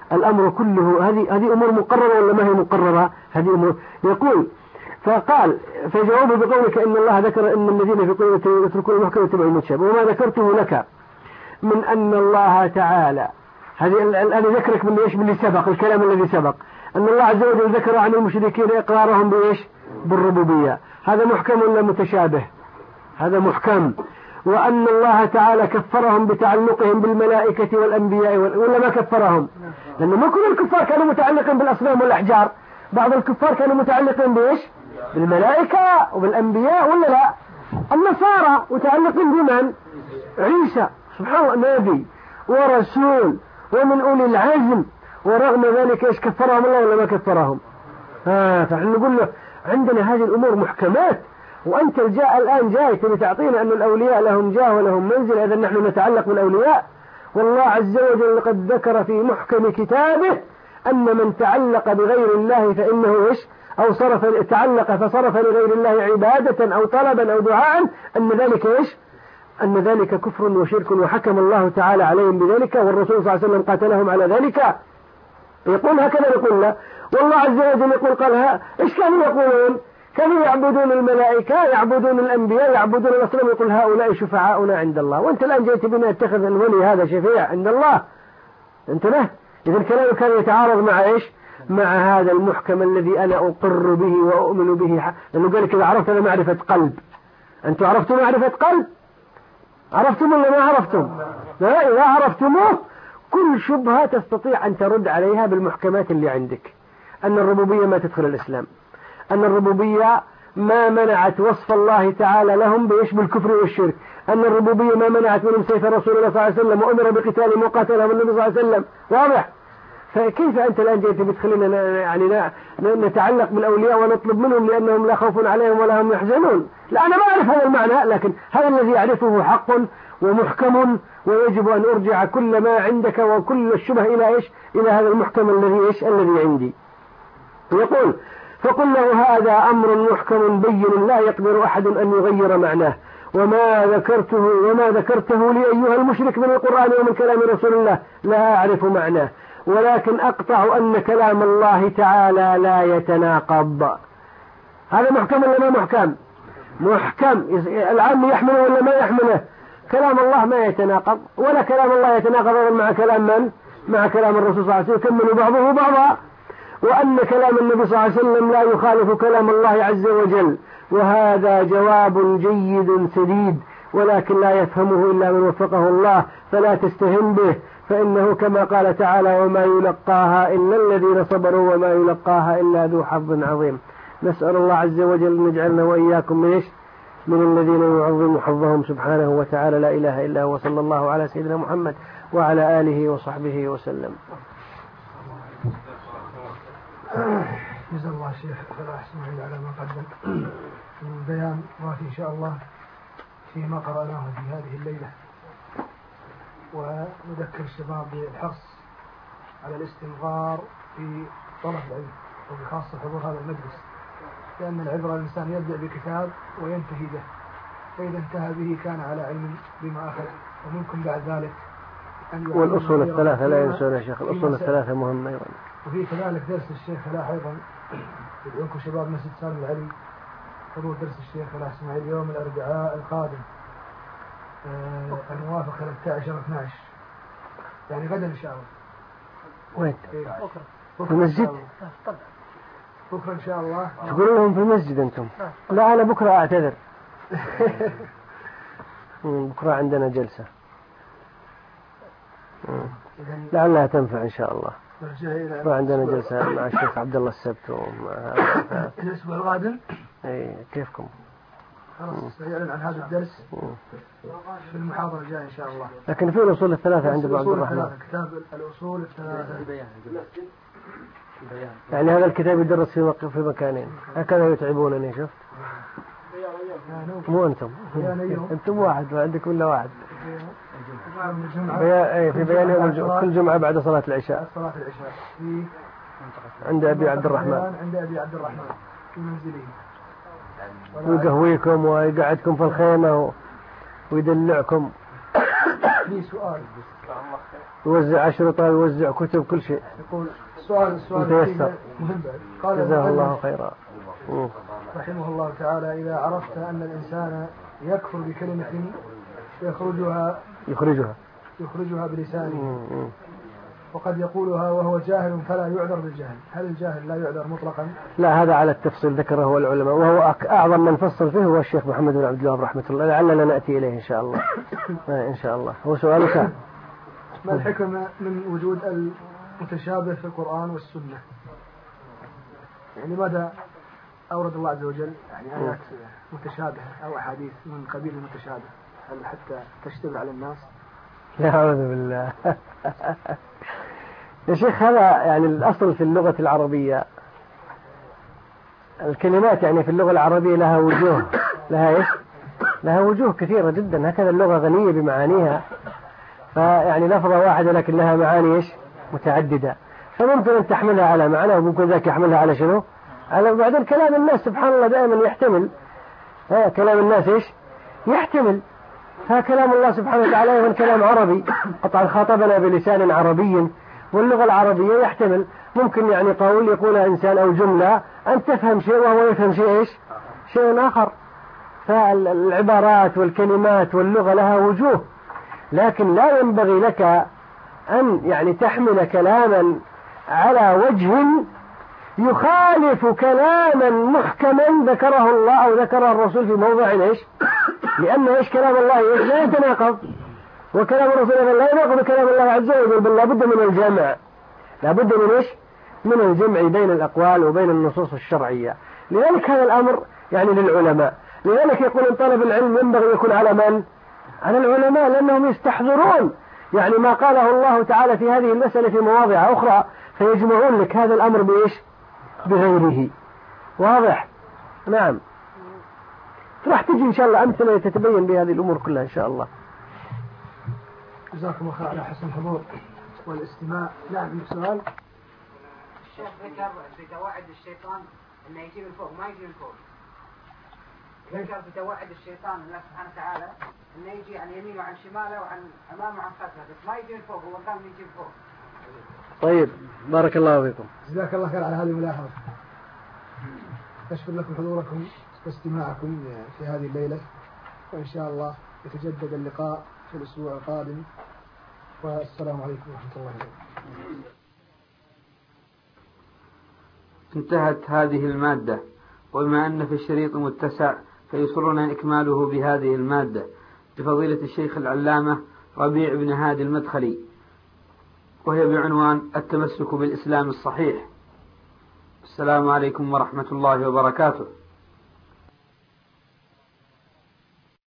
الأمر كله هذه أمور مقررة ولا ما هي مقررة؟ هذه أمور. يقول فقال فجاوبه بقولك إن الله ذكر إن الذين في قلوبهم يتركون المحكم ويتبعون المتشابه، وما ذكرته لك من أن الله تعالى هذه ذكرك من إيش؟ من اللي سبق، الكلام الذي سبق، أن الله عز وجل ذكر عن المشركين إقرارهم بإيش؟ بالربوبية. هذا محكم ولا متشابه؟ هذا محكم. وأن الله تعالى كفرهم بتعلقهم بالملائكة والأنبياء ولا ما كفرهم؟ لأنه ما كل الكفار كانوا متعلقين بالأصنام والأحجار، بعض الكفار كانوا متعلقين بإيش؟ بالملائكة وبالأنبياء ولا لا؟ النصارى متعلقين بمن؟ عيسى، سبحان الله، نبي ورسول ومن أولي العزم، ورغم ذلك إيش كفرهم الله ولا ما كفرهم؟ فنحن نقول له عندنا هذه الأمور محكمات، وأنت الآن جاي تبي تعطينا أن الأولياء لهم جاه ولهم منزل، إذا نحن نتعلق بالأولياء. والله عز وجل قد ذكر في محكم كتابه أن من تعلق بغير الله فإنه إيش؟ أو تعلق فصرف لغير الله عبادة أو طلبا أو دعاء، أن ذلك إيش؟ أن ذلك كفر وشرك، وحكم الله تعالى عليهم بذلك، والرسول صلى الله عليه وسلم قاتلهم على ذلك. يقول هكذا يقول له، والله عز وجل يقول قال إيش كانوا يقولون؟ كانوا يعبدون الملائكة، يعبدون الأنبياء، يعبدون الأصنام، يقول هؤلاء شفعاؤنا عند الله. وأنت الآن جئت بنا اتخذ الولي هذا شفيع عند الله. انتبه، إذا الكلام كان يتعارض مع إيش؟ مع هذا المحكم الذي أنا أقر به وأؤمن به، لأنه قال كذا عرفت أنا معرفة قلب. أنتم عرفتم معرفة قلب؟ عرفتم ولا ما عرفتم؟ لا، إذا عرفتموه كل شبهة تستطيع أن ترد عليها بالمحكمات اللي عندك. أن الربوبية ما تدخل الإسلام، أن الربوبية ما منعت وصف الله تعالى لهم بإيش؟ بالكفر والشرك، أن الربوبية ما منعت منهم سيف رسول الله صلى الله عليه وسلم وأمر بقتالهم وقاتلهم النبي صلى الله عليه وسلم. واضح؟ فكيف أنت الآن جئت بتخلينا يعني نتعلق بالأولياء ونطلب منهم لأنهم لا خوف عليهم ولا هم يحزنون؟ لا، أنا ما أعرف هذا المعنى، لكن هذا الذي يعرفه حق ومحكم، ويجب أن أرجع كل ما عندك وكل الشبه إلى إيش؟ إلى هذا المحكم الذي إيش؟ الذي عندي. يقول فقل له هذا أمر محكم بين لا يقدر أحد أن يغير معناه، وما ذكرته لي أيها المشرك من القرآن ومن كلام رسول الله لا أعرف معناه، ولكن أقطع أن كلام الله تعالى لا يتناقض. هذا محكم ولا ما محكم؟ محكم. العام يحمله ولا ما يحمله؟ كلام الله ما يتناقض، ولا كلام الله يتناقض مع كلام من؟ مع كلام الرسول صلى الله عليه وسلم، يكمل بعضه بعضا. وأن كلام النبي صلى الله عليه وسلم لا يخالف كلام الله عز وجل، وهذا جواب جيد سديد، ولكن لا يفهمه إلا من وفقه الله، فلا تستهن به، فإنه كما قال تعالى وما يلقاها إلا الذين صبروا وما يلقاها إلا ذو حظ عظيم. نسأل الله عز وجل أن يجعلنا وإياكم من الذين يعظم حظهم سبحانه وتعالى، لا إله إلا هو. صلى الله على سيدنا محمد وعلى آله وصحبه وسلم. جزا الله الشيخ فلاح اسماعيل على ما قدم من بيان وافي إن شاء الله فيما قرأناه في هذه الليلة، ونذكر الشباب بالحرص على الاستمرار في طلب العلم، وبخاصة حضور هذا المجلس، لأن العبرة الإنسان يبدأ بكتاب وينتهي به، فإذا انتهى به كان على علم بما أخذ، وممكن بعد ذلك والأصول الثلاثة لا ينسون يا شيخ، الأصول الثلاثة مهمة أيضا. وفي كذلك درس الشيخ فلاح أيضا، يدعوكم شباب مسجد سالم العلم حضور درس الشيخ فلاح اسماعيل يوم الأربعاء القادم الموافق 13/12، يعني غدا إن شاء الله. وين؟ في المسجد؟ بكرة إن شاء الله. تقولوا لهم في المسجد أنتم؟ لا، أنا بكرة أعتذر. بكرة عندنا جلسة لعلها تنفع إن شاء الله. وعندنا جلسة مع الشيخ عبد الله السبت الأسبوع القادم. أي كيفكم؟ خلاص سيعلن عن هذا الدرس في المحاضرة الجاية إن شاء الله. لكن في الأصول الثلاثة عند عبد الرحمن، كتاب الأصول الثلاثة. يعني هذا الكتاب يدرس في مكانين، هكذا يتعبونني. شفت؟ مو أنتم واحد، عندكم إلا واحد. في بيان يوم كل جمعة بعد صلاة العشاء. في عند أبي عبد الرحمن. في منزله. ويقهويكم ويقعدكم في الخيمة ويدلعكم. لي سؤال. يوزع أشرطة، يوزع كتب، كل شيء. يقول سؤال متيسر. مهم. قال جزاه الله خيرا. رحمه الله تعالى: إذا عرفت أن الإنسان يكفر بكلمة يخرجها بلسانه وقد يقولها وهو جاهل فلا يعذر بالجهل، هل الجاهل لا يعذر مطلقا؟ لا، هذا على التفصيل ذكره العلماء، وهو أعظم من فصل فيه هو الشيخ محمد بن عبد الوهاب رحمة الله، لعلنا نأتي إليه إن شاء الله. إن شاء الله. هو سؤالك: ما الحكمة من وجود المتشابه في القرآن والسنة؟ يعني ماذا أورد الله عز وجل يعني آيات متشابهة أو أحاديث من قبيل المتشابه، هل حتى تشتبه على الناس؟ لا، أعوذ بالله. يا شيخ، هذا يعني الأصل في اللغة العربية، الكلمات يعني في اللغة العربية لها وجوه، لها وجوه كثيرة جدا، هكذا اللغة غنية بمعانيها، فيعني لفظة واحدة لكن لها معاني متعددة، فممكن أن تحملها على معنى وممكن ذاك يحملها على شنو؟ على بعدين كلام الناس سبحان الله دائما يحتمل، كلام الناس يحتمل، فكلام الله سبحانه وتعالى أيضا كلام عربي، قطعا خاطبنا بلسان عربي، واللغة العربية يحتمل ممكن يعني قول يقولها إنسان أو جملة أن تفهم شيء وهو يفهم شيء آخر، فالعبارات والكلمات واللغة لها وجوه، لكن لا ينبغي لك أن يعني تحمل كلاما على وجه يخالف كلاما محكما ذكره الله أو ذكره الرسول في موضع لأن كلام الله لا يتناقض، وكلام الرسول لا يناقض كلام الله عز وجل، بل لابد من الجمع، لابد من الجمع بين الأقوال وبين النصوص الشرعية. لذلك هذا الأمر يعني للعلماء، لذلك يقول طلب العلم ينبغي يكون على من؟ على العلماء، لأنهم يستحضرون يعني ما قاله الله تعالى في هذه المسألة في مواضع أخرى، فيجمعون لك هذا الأمر بغيره. واضح؟ نعم. راح تجي إن شاء الله أمثلة تتبين بهذه الأمور كلها إن شاء الله. جزاكم الله خير على حسن الحضور والاستماع. نعم، سؤال. الشيخ ذكر في توعد الشيطان انه يجي من فوق، ما يجي من فوق. ذكر في توعد الشيطان الله سبحانه وتعالى انه يجي عن يمينه وعن شماله وعن امامه وعن خلفه، بس ما يجي من فوق، هو قام يجي من فوق. طيب، بارك الله فيكم. جزاك الله خير على هذه الملاحظة. أشكر لكم حضوركم واستماعكم في هذه الليلة، وإن شاء الله يتجدد اللقاء في الأسبوع القادم، والسلام عليكم ورحمة الله وبركاته. انتهت هذه المادة، وبما أن في الشريط متسع فيسرنا إكماله بهذه المادة لفضيلة الشيخ العلامة ربيع بن هادي المدخلي، وهي بعنوان التمسك بالإسلام الصحيح. السلام عليكم ورحمة الله وبركاته.